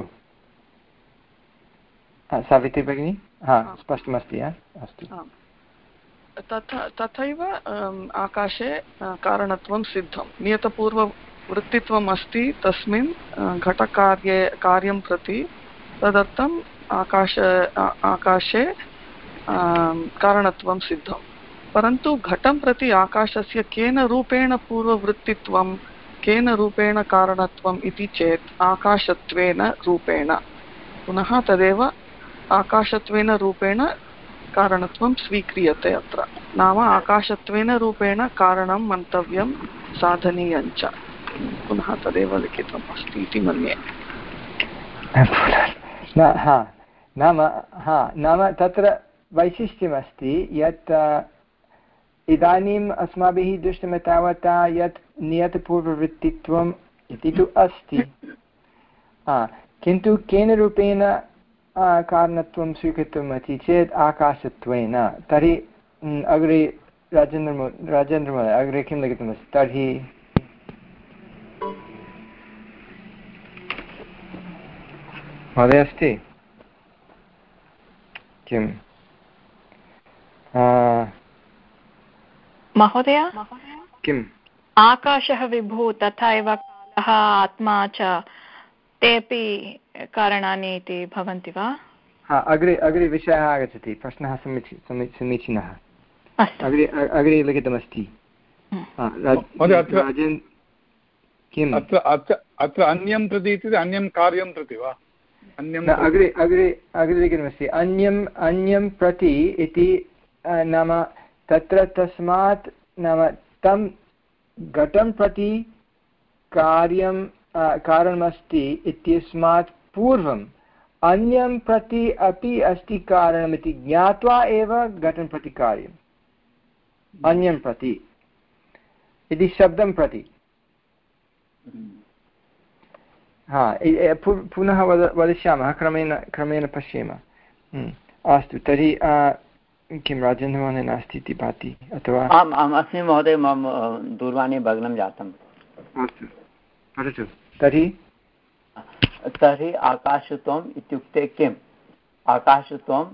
सावित्री भगिनी, हा स्पष्टमस्ति। अस्तु, तथा तथैव आकाशे कारणत्वं सिद्धं। नियतपूर्ववृत्तित्वम् अस्ति तस्मिन् घटकार्ये कार्यं प्रति, तदर्थम् आकाश आकाशे कारणत्वं सिद्धं। परन्तु घटं प्रति आकाशस्य केन रूपेण पूर्ववृत्तित्वं केन रूपेण कारणत्वम् इति चेत् आकाशत्वेन रूपेण। पुनः तदेव आकाशत्वेन रूपेण कारणत्वं स्वीक्रियते अत्र। नाम आकाशत्वेन रूपेण कारणं मन्तव्यं साधनीयञ्च। पुनः तदेव लिखितम् अस्ति इति मन्ये। नाम हा नाम तत्र वैशिष्ट्यमस्ति यत् इदानीम् अस्माभिः दृष्टं तावता यत् नियतपूर्ववृत्तित्वम् इति तु अस्ति, किन्तु केन रूपेण कारणत्वं स्वीकृतमस्ति चेत् आकाशत्वेन। तर्हि अग्रे राजेन्द्र राजेन्द्रमहोदय अग्रे किं लिखितमस्ति? तर्हि महोदय अस्ति किम्? महोदय किम्? आकाशः विभुः तथा एव कालः आत्मा च ते अपि कारणानि इति भवन्ति वा? हा, अग्रे अग्रे विषयः आगच्छति। प्रश्नः समीची समीचीनः। अग्रे अग्रे लिखितमस्ति। किम्? अत्र अत्र अन्यं प्रति इत्युक्ते अन्यं कार्यं प्रति वा? अन्यं अग्रे अग्रे अग्रे लिखितमस्ति अन्यम् अन्यं प्रति इति नाम तत्र तस्मात् नाम तं घटं प्रति कार्यं कारणमस्ति इत्यस्मात् पूर्वम् अन्यं प्रति अपि अस्ति कारणमिति ज्ञात्वा एव घटं प्रति कार्यम्। अन्यं प्रति इति शब्दं प्रति। हा, पुनः वद वदिष्यामः, क्रमेण क्रमेण पश्येम। अस्तु, तर्हि किं राजेन्द्रमहोदय नास्ति इति भाति अथवा? आम् आम् अस्मि महोदय, मम दूरवाणी भग्नं जातम्। अस्तु, पठतु। तर्हि तर्हि आकाशत्वम् इत्युक्ते किम्? आकाशत्वं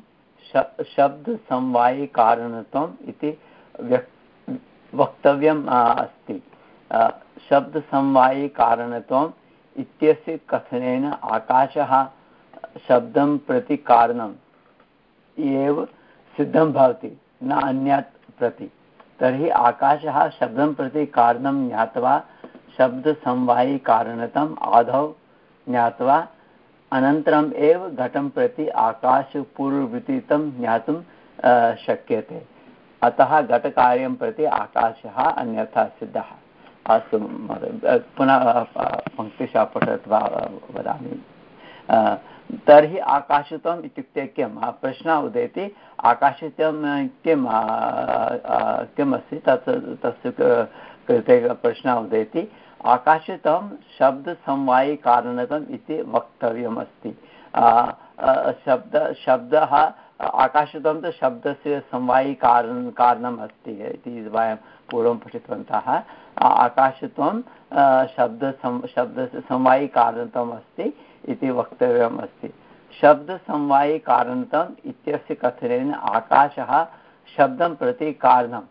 शब्दसमवायिकारणत्वम् इति वक्तव्यम् अस्ति। शब्दसमवायिकारणत्वम् इत्यस्य कथनेन आकाशः शब्दं प्रति कारणम् एव सिद्धं भवति, न अन्यत् प्रति। तर्हि आकाशः शब्दं प्रति कारणं ज्ञात्वा शब्दसमवायिकारणतम् आदौ ज्ञात्वा अनन्तरम् एव घटं प्रति आकाशपूर्ववृत्तितं ज्ञातुं शक्यते। अतः घटकार्यं प्रति आकाशः अन्यथा सिद्धः। अस्तु महोदय, पुनः पङ्क्तिशः पठित्वा वदामि। तर्हि आकाशत्वम् इत्युक्ते किं? प्रश्नः उदेति, आकाशत्वं किं किम् अस्ति? तत् तस्य कृते प्रश्नः उदेति। आकाशत्वं शब्दसमवायिकारणतम् इति वक्तव्यमस्ति। शब्द शब्दः आकाशत्वं तु शब्दस्य समवायिकारण कारणम् अस्ति इति वयं पूर्वं पठितवन्तः। आकाशत्वं शब्दसं शब्दस्य समवायिकारणतम् अस्ति इति वक्तव्यम् अस्ति। शब्दसमवायिकारणतम् इत्यस्य कथनेन आकाशः शब्दं प्रति कारणम्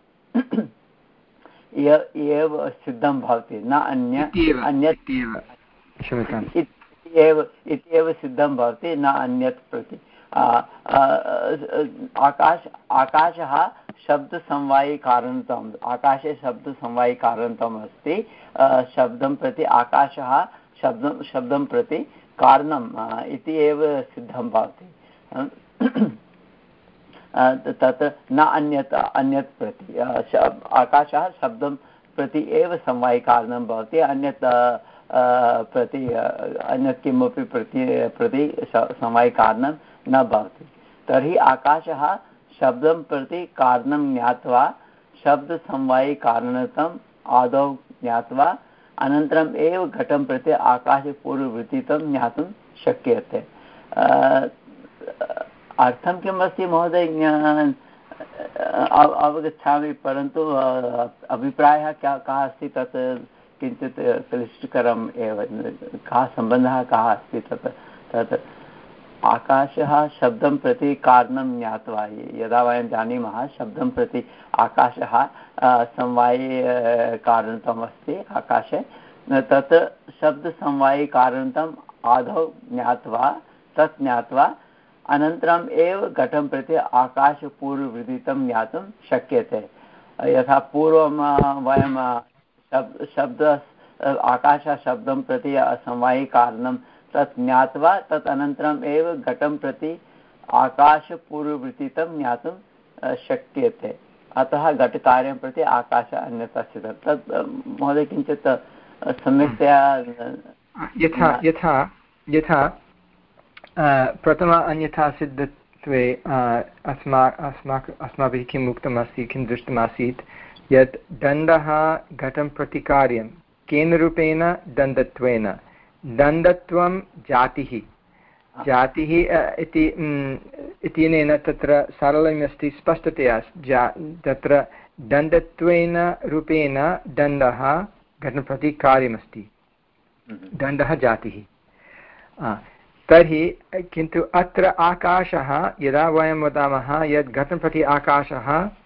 एव सिद्धं भवति, न अन्य अन्यत् एव इत्येव सिद्धं भवति, न अन्यत् प्रति। आकाश आकाशः शब्दसमवायिकारणतम् आकाशे शब्दसमवायिकारणतम् अस्ति। शब्दं प्रति आकाशः शब्दं शब्दं प्रति कारणम् इति एव सिद्धं भवति, तत् न अन्यत् अन्यत् प्रति। आकाशः शब्दं प्रति एव समवायिकारणं भवति, अन्यत् प्रति अन्यत् किमपि प्रति प्रति समवायिकारणं न भवति। तर्हि आकाशः शब्दं प्रति कारणं ज्ञात्वा शब्दसमवायिकारणतम् आदौ ज्ञात्वा अनन्तरम् एव घटं प्रति आकाशपूर्ववृत्तितं ज्ञातुं शक्यते। अर्थं किम् अस्ति महोदय अवगच्छामि, परन्तु अभिप्रायः क्या कः अस्ति तत् किञ्चित् क्लिष्टकरम् एव। कः सम्बन्धः कः अस्ति तत् तत् आकाशः शब्दं प्रति कारणं ज्ञात्वा, यदा वयं जानीमः शब्दं प्रति आकाशः समवायिकारणतम् अस्ति आकाशे, तत् शब्दसमवायिकारणतम् आदौ ज्ञात्वा तत् ज्ञात्वा अनन्तरम् एव घटं प्रति आकाशपूर्ववृत्तितं ज्ञातुं शक्यते। यथा पूर्वं वयं शब्द शब्द आकाशः शब्दं प्रति समवायिकारणं तत् ज्ञात्वा तत् अनन्तरम् एव घटं प्रति आकाशपूर्ववृत्तितं ज्ञातुं शक्यते। अतः घटकार्यं प्रति आकाशः अन्यथा सिद्धं। तत् महोदय किञ्चित् सम्यक्तया यथा यथा यथा प्रथम अन्यथा सिद्धत्वे अस्मा अस्माक अस्माभिः किम् उक्तमस्ति, किं दृष्टमासीत्, यत् दण्डः घटं प्रति कार्यं केन रूपेण? दण्डत्वेन। दण्डत्वं जातिः जातिः इति इत्यनेन तत्र सरलम् अस्ति स्पष्टतया जा तत्र दण्डत्वेन रूपेण दण्डः घटं प्रति कार्यमस्ति दण्डः जातिः तर्हि किन्तु अत्र आकाशः यदा वयं वदामः यत् घटं प्रति आकाशः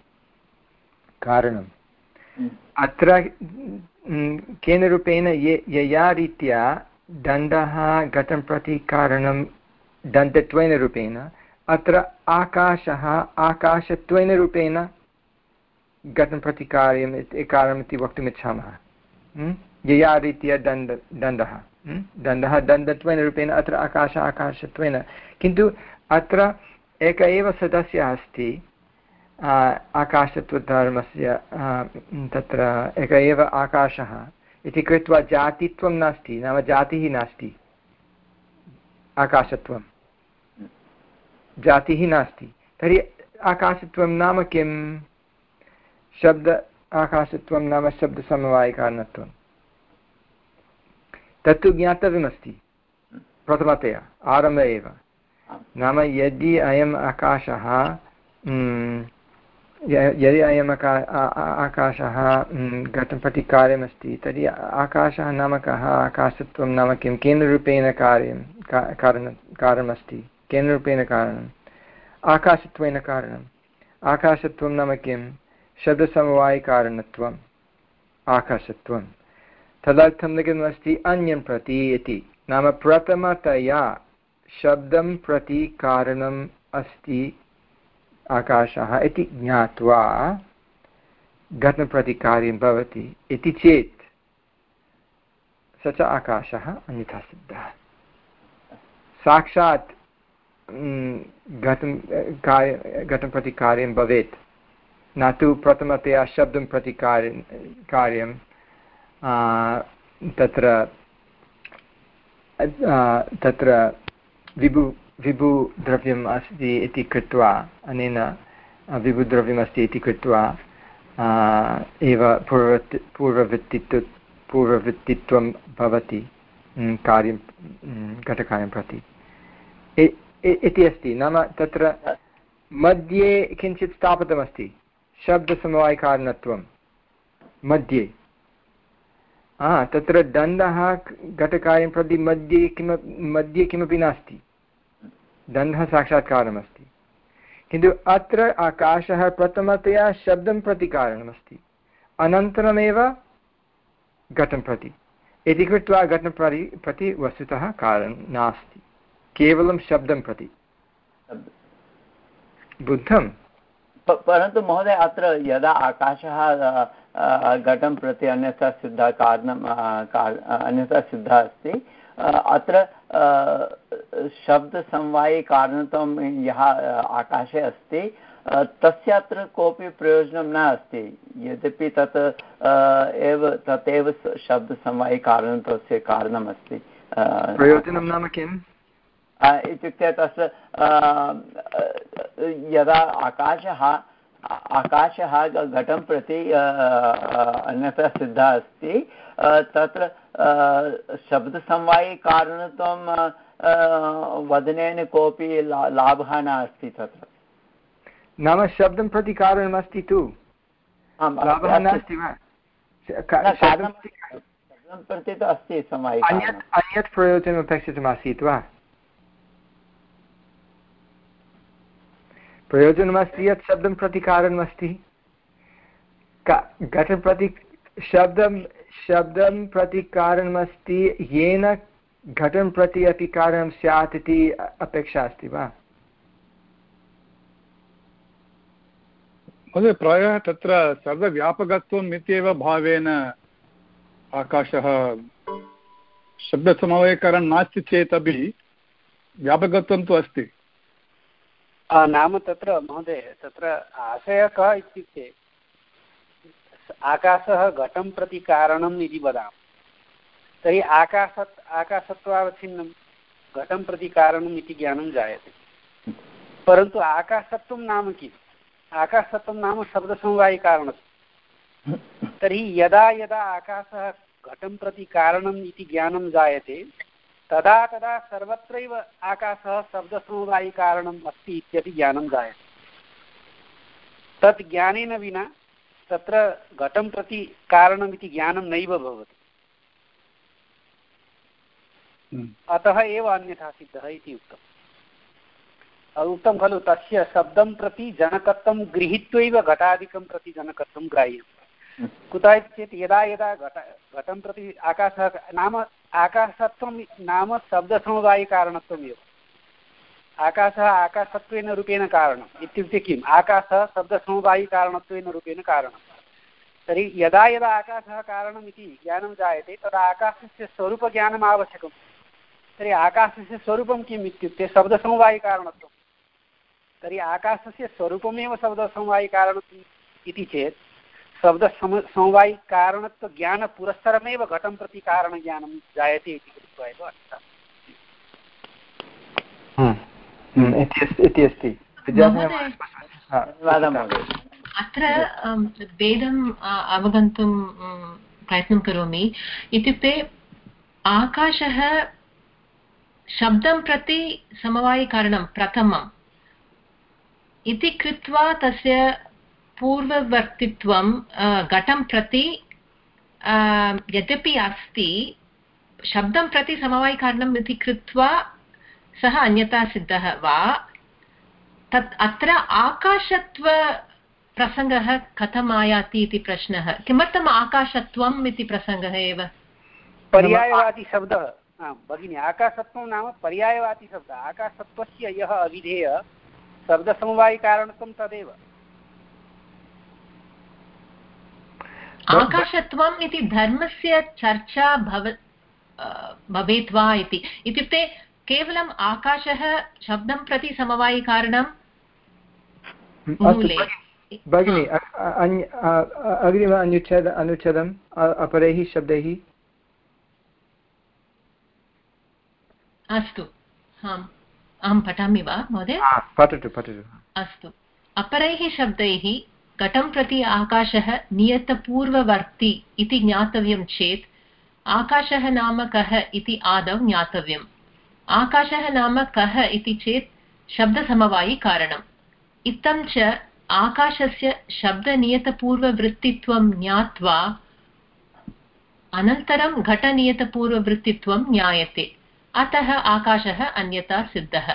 कारणम् अत्र केन रूपेण ये यया रीत्या दण्डः घटं प्रति कारणं दण्डत्वेन रूपेण अत्र आकाशः आकाशत्वेन रूपेण घटं प्रति कार्यम् कार्यमिति वक्तुमिच्छामः यया रीत्या दण्ड दण्डः दण्डः दण्डत्वेन रूपेण अत्र आकाशः आकाशत्वेन किन्तु अत्र एक एव सदस्यः अस्ति आकाशत्वधर्मस्य तत्र एक एव आकाशः इति कृत्वा जातित्वं नास्ति नाम जातिः नास्ति आकाशत्वं जातिः नास्ति तर्हि आकाशत्वं नाम किं शब्द आकाशत्वं नाम शब्दसमवायिकारणत्वं तत्तु ज्ञातव्यमस्ति प्रथमतया आरम्भे एव नाम यदि अयम् आकाशः यदि अयम् आका आकाशः घटं प्रति कार्यमस्ति तर्हि आकाशः नाम कः आकाशत्वं नाम किं केन रूपेण कार्यं कारणं कारणमस्ति केन रूपेण कारणम् आकाशत्वेन कारणम् आकाशत्वं नाम किं शब्दसमवायिकारणत्वम् आकाशत्वं तदर्थं लिखितमस्ति अन्यं प्रति इति नाम प्रथमतया शब्दं प्रति कारणम् अस्ति आकाशः इति ज्ञात्वा घटं प्रति कार्यं भवति इति चेत् स च आकाशः अन्यथा सिद्धः साक्षात् घटं कार्य घटं प्रति कार्यं भवेत् न तु प्रथमतया शब्दं प्रति कार्यं कार्यं तत्र तत्र विभु विभुद्रव्यम् अस्ति इति कृत्वा अनेन विभुद्रव्यमस्ति इति कृत्वा एव पूर्ववृत्ति पूर्ववृत्तित्व पूर्ववृत्तित्वं भवति कार्यं घटकार्यं प्रति इति अस्ति नाम तत्र मध्ये किञ्चित् स्थापितमस्ति शब्दसमवायिकारणत्वं मध्ये तत्र दण्डः घटकार्यं प्रति मध्ये किम मध्ये किमपि नास्ति दण्डः साक्षात् कारणमस्ति किन्तु अत्र आकाशः प्रथमतया शब्दं प्रति कारणमस्ति अनन्तरमेव घटं प्रति इति कृत्वा घटं प्रति प्रति वस्तुतः कारणं नास्ति केवलं शब्दं प्रति बुद्धं परन्तु महोदय अत्र यदा आकाशः घटं प्रति अन्यथा सिद्धः कारणं अन्यथा सिद्धः अस्ति अत्र शब्दसमवायिकारणत्वं यः आकाशे अस्ति तस्य अत्र कोऽपि प्रयोजनं न अस्ति यद्यपि तत् एव तदेव शब्दसमवायिकारणत्वस्य कारणमस्ति प्रयोजनं नाम किम् इत्युक्ते तस्य यदा आकाशः आकाशः घटं प्रति अन्यथा सिद्धः अस्ति तत्र शब्दसमवायिकारणत्वं वदनेन कोऽपि लाभः नास्ति तत्र नाम शब्दं प्रति कारणमस्ति तु लाभः नास्ति वा शब्दं प्रति तु अस्ति समवायिकारणम् अन्यत् अन्यत् प्रयोजनम् अपेक्षितमासीत् वा प्रयोजनमस्ति यत् शब्दं प्रति कारणमस्ति घटं प्रति शब्दं शब्दं प्रति कारणमस्ति येन घटं प्रति अपि कारणं स्यात् इति अपेक्षा अस्ति वा महोदय प्रायः तत्र सर्वव्यापकत्वम् इत्येव भावेन आकाशः शब्दसमवायिकारणं नास्ति चेत् अपि व्यापकत्वं तु अस्ति नाम तत्र महोदय तत्र आशयः कः इत्युक्ते आकाशः घटं प्रति कारणम् इति वदामः तर्हि आकाशत् आकाशत्वावच्छिन्नं घटं प्रति कारणम् इति ज्ञानं जायते परन्तु आकाशत्वं नाम किम् आकाशत्वं नाम शब्दसमवायिकारणत्वं तर्हि यदा यदा आकाशः घटं प्रति कारणम् इति ज्ञानं जायते तदा तदा सर्वत्रैव आकाशः शब्दसमवायिकारणम् अस्ति इत्यपि ज्ञानं जायते। तत् ज्ञानेन विना तत्र घटं प्रति कारणमिति ज्ञानं नैव भवति। अतः एव अन्यथा सिद्धः इति उक्तम्। उक्तं खलु तस्य शब्दं प्रति जनकत्वं गृहीत्वैव घटादिकं प्रति जनकत्वं ग्राह्यं। कुतः चेत् यदा यदा घट घटं प्रति आकाशः नाम आकाशत्वं नाम शब्दसमवायिकारणत्वमेव। आकाशः आकाशत्वेन रूपेण कारणम् इत्युक्ते किम्? आकाशः शब्दसमवायिकारणत्वेन रूपेण कारणं। तर्हि यदा यदा आकाशः कारणम् इति ज्ञानं जायते तदा आकाशस्य स्वरूपज्ञानम् आवश्यकं। तर्हि आकाशस्य स्वरूपं किम् इत्युक्ते शब्दसमवायिकारणत्वं। तर्हि आकाशस्य स्वरूपमेव शब्दसमवायिकारणत्वम् इति चेत् शब्दसम समवायिकारणत्वज्ञानपुरस्सरमेव घटं प्रति कारणज्ञानं जायते इति कृत्वा एव अर्थः इति अस्ति। अत्र भेदम् अवगन्तुं प्रयत्नं करोमि। इत्युक्ते आकाशः शब्दं प्रति समवायिकारणं प्रथमम् इति कृत्वा तस्य पूर्ववर्तित्वं घटं प्रति यद्यपि अस्ति, शब्दं प्रति समवायिकारणम् इति कृत्वा सः अन्यथा सिद्धः वा? तत् अत्र आकाशत्व प्रसङ्गः कथम् आयाति इति प्रश्नः। किमर्थम् आकाशत्वम् इति प्रसङ्गः एव? पर्यायवादी शब्दः भगिनी। आकाशत्वं नाम पर्यायवादी शब्दः। आकाशत्वस्य यः अविधेय शब्दसमवायिकारणत्वं तदेव। आकाशत्वम् इति धर्मस्य चर्चा भव भवेत् वा इति। इत्युक्ते केवलम् आकाशः शब्दं प्रति समवायिकारणं मूले। भगिनि अग्रिम अनुच्छेद अनुच्छेदम् अपरैः शब्दैः। अस्तु, आम् अहं पठामि वा महोदय? पठतु पठतु। अस्तु। अपरैः शब्दैः घटं प्रति आकाशः नियतपूर्ववर्ती इति ज्ञातव्यं चेत् आकाशः नाम कः इति आदौ ज्ञातव्यम्। आकाशः नाम कः इति चेत् शब्दसमवायिकारणम्। इत्थं च आकाशस्य शब्दनियतपूर्ववृत्तित्वं ज्ञात्वा अनन्तरं घटनियतपूर्ववृत्तित्वं ज्ञायते। अतः आकाशः अन्यथा सिद्धः।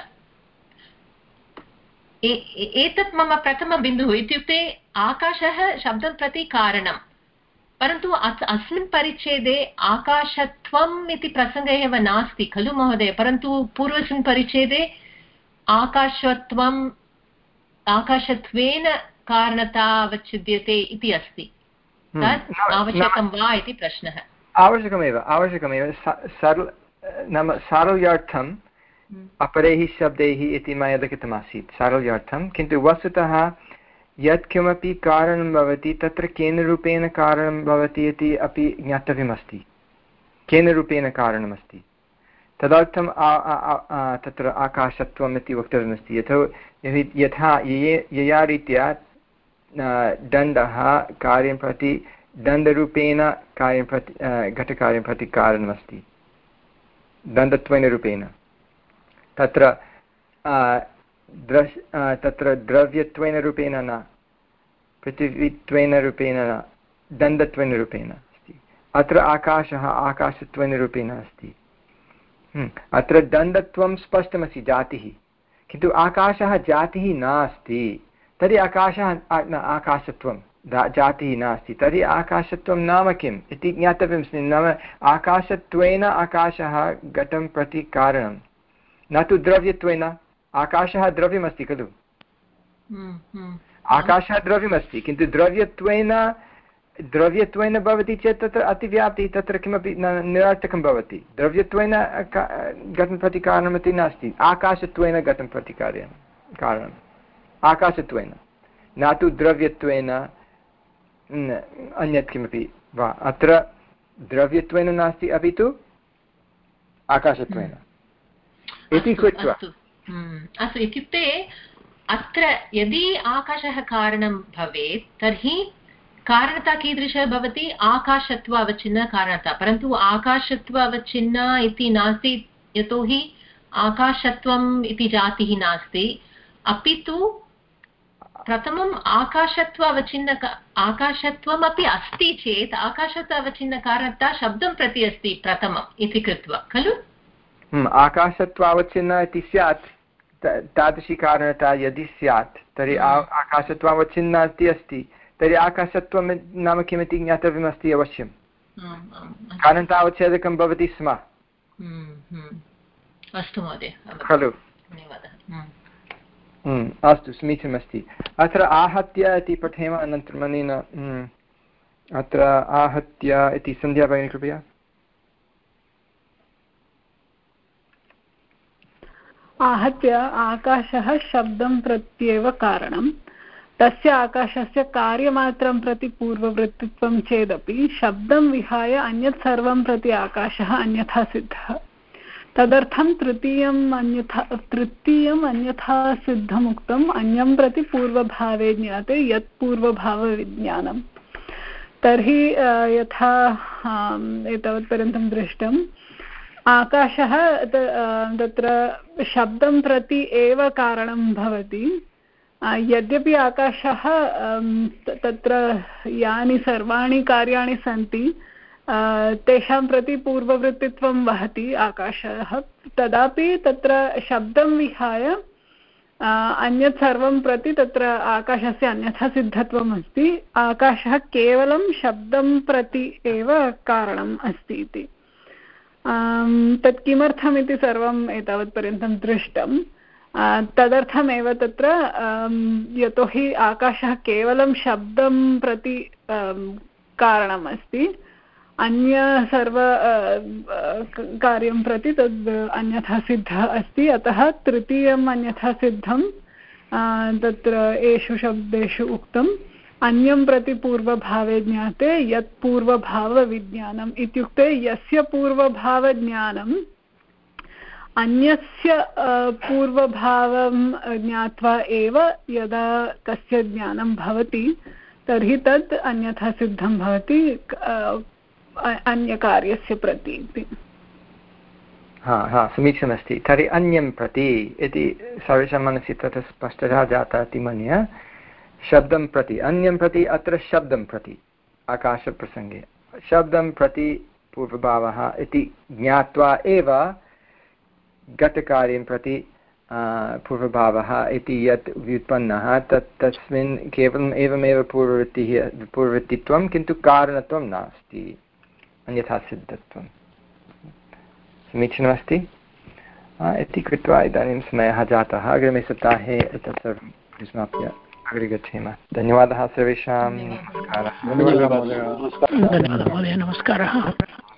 एतत् मम प्रथमबिन्दुः। इत्युक्ते आकाशः शब्दं प्रति कारणं, परन्तु अस्मिन् परिच्छेदे आकाशत्वम् इति प्रसङ्गः एव नास्ति खलु महोदय? परन्तु पूर्वस्मिन् परिच्छेदे आकाशत्वम् आकाशत्वेन कारणता अवच्छिद्यते इति अस्ति। तत् आवश्यकं वा इति प्रश्नः। आवश्यकमेव आवश्यकमेव सरल नाम सारल्यार्थम् अपरैः शब्दैः इति मया लिखितमासीत् सारल्यार्थं। किन्तु वस्तुतः यत्किमपि कारणं भवति तत्र केन रूपेण कारणं भवति इति अपि ज्ञातव्यमस्ति। केन रूपेण कारणमस्ति तदर्थं तत्र आकाशत्वम् इति वक्तव्यमस्ति। यतो यथा यया रीत्या दण्डः कार्यं प्रति दण्डरूपेण कार्यं प्रति घटकार्यं प्रति कारणमस्ति दण्डत्वेन रूपेण, तत्र द्रश् तत्र द्रव्यत्वेन रूपेण न, पृथिवीत्वेन रूपेण न, दण्डत्वेन रूपेण अस्ति। अत्र आकाशः आकाशत्वेन रूपेण अस्ति। अत्र दण्डत्वं स्पष्टमस्ति, जातिः, किन्तु आकाशः जातिः नास्ति। तर्हि आकाशः आकाशत्वं जातिः नास्ति। तर्हि आकाशत्वं नाम किम् इति ज्ञातव्यमस्ति। नाम आकाशत्वेन आकाशः घटं प्रति कारणं, न तु द्रव्यत्वेन। आकाशः द्रव्यमस्ति खलु, आकाशः द्रव्यमस्ति, किन्तु द्रव्यत्वेन द्रव्यत्वेन भवति चेत् तत्र अतिव्याप्तिः, तत्र किमपि निरर्थकं भवति। द्रव्यत्वेन घटं प्रति कारणमिति नास्ति, आकाशत्वेन घटं प्रति कार्यं कारणम् आकाशत्वेन, न तु द्रव्यत्वेन अन्यत् किमपि वा। अत्र द्रव्यत्वेन नास्ति, अपि तु आकाशत्वेन इति कृत्वा। अस्तु, इत्युक्ते अत्र यदि आकाशः कारणं भवेत् तर्हि कारणता कीदृशः भवति? आकाशत्व अवच्छिन्न कारणता। परन्तु आकाशत्व अवच्छिन्न इति नास्ति यतोहि आकाशत्वम् इति जातिः नास्ति, अपि तु प्रथमम् आकाशत्वावचिन्न आकाशत्वमपि अस्ति चेत् आकाशत्वावचिन्नकारणता शब्दं प्रति अस्ति प्रथमम् इति कृत्वा खलु। आकाशत्वावचिन्न इति स्यात्, तादृशी कारणता यदि स्यात् तर्हि आकाशत्वावचिन्न इति अस्ति, तर्हि आकाशत्वं नाम किमिति ज्ञातव्यमस्ति अवश्यं। कारणतावच्छेदकं भवति स्म। अस्तु महोदय, खलु। धन्यवादः। अस्तु, समीचीनमस्ति। अत्र आहत्य इति पठेम, अनन्तरम् अनेन अत्र आहत्य इति सन्ध्या भगिनी कृपया। आहत्य आकाशः शब्दं प्रत्येव कारणं, तस्य आकाशस्य कार्यमात्रं प्रति पूर्ववृत्तित्वं चेदपि शब्दं विहाय अन्यत् सर्वं प्रति आकाशः अन्यथा सिद्धः। तदर्थं तृतीयम् अन्यथा तृतीयम् अन्यथा सिद्धमुक्तम् अन्यं प्रति पूर्वभावे ज्ञाते यत् पूर्वभावविज्ञानं। तर्हि यथा एतावत्पर्यन्तं दृष्टम्, आकाशः तत्र शब्दं प्रति एव कारणं भवति, यद्यपि आकाशः तत्र यानि सर्वाणि कार्याणि सन्ति तेषां प्रति पूर्ववृत्तित्वं वहति आकाशः, तदापि तत्र शब्दं विहाय अन्यत् सर्वं प्रति तत्र आकाशस्य अन्यथा सिद्धत्वम् अस्ति। आकाशः केवलं शब्दं प्रति एव कारणम् अस्ति इति। तत् किमर्थमिति सर्वम् एतावत्पर्यन्तं दृष्टं। तदर्थमेव तत्र यतोहि आकाशः केवलं शब्दं प्रति कारणम् अस्ति, अन्य सर्व कार्यं प्रति तद् अन्यथा सिद्धः अस्ति, अतः तृतीयम् अन्यथा सिद्धं तत्र एषु शब्देषु उक्तम् अन्यं प्रति पूर्वभावे ज्ञाते यत् पूर्वभावविज्ञानम् इत्युक्ते यस्य पूर्वभावज्ञानम् अन्यस्य पूर्वभावं ज्ञात्वा एव यदा तस्य ज्ञानं भवति तर्हि तत् अन्यथा सिद्धं भवति अन्यकार्यस्य प्रति इति। हा हा समीचीनमस्ति। तर्हि अन्यं प्रति इति सर्वेषां मनसि तत् स्पष्टता जाता इति मन्ये। शब्दं प्रति, अन्यं प्रति, अत्र शब्दं प्रति आकाशप्रसङ्गे शब्दं प्रति पूर्वभावः इति ज्ञात्वा एव घटकार्यं प्रति पूर्वभावः इति यत् व्युत्पन्नः तत् तस्मिन् केवलम् एवमेव पूर्ववृत्तिः पूर्ववृत्तित्वं, किन्तु कारणत्वं नास्ति, अन्यथा सिद्धत्वं। समीचीनमस्ति इति कृत्वा इदानीं समयः जातः। अग्रिमे सप्ताहे एतत् सर्वं विस्माप्य अग्रे गच्छेम। धन्यवादः सर्वेषां। धन्यवादः महोदय, नमस्कारः।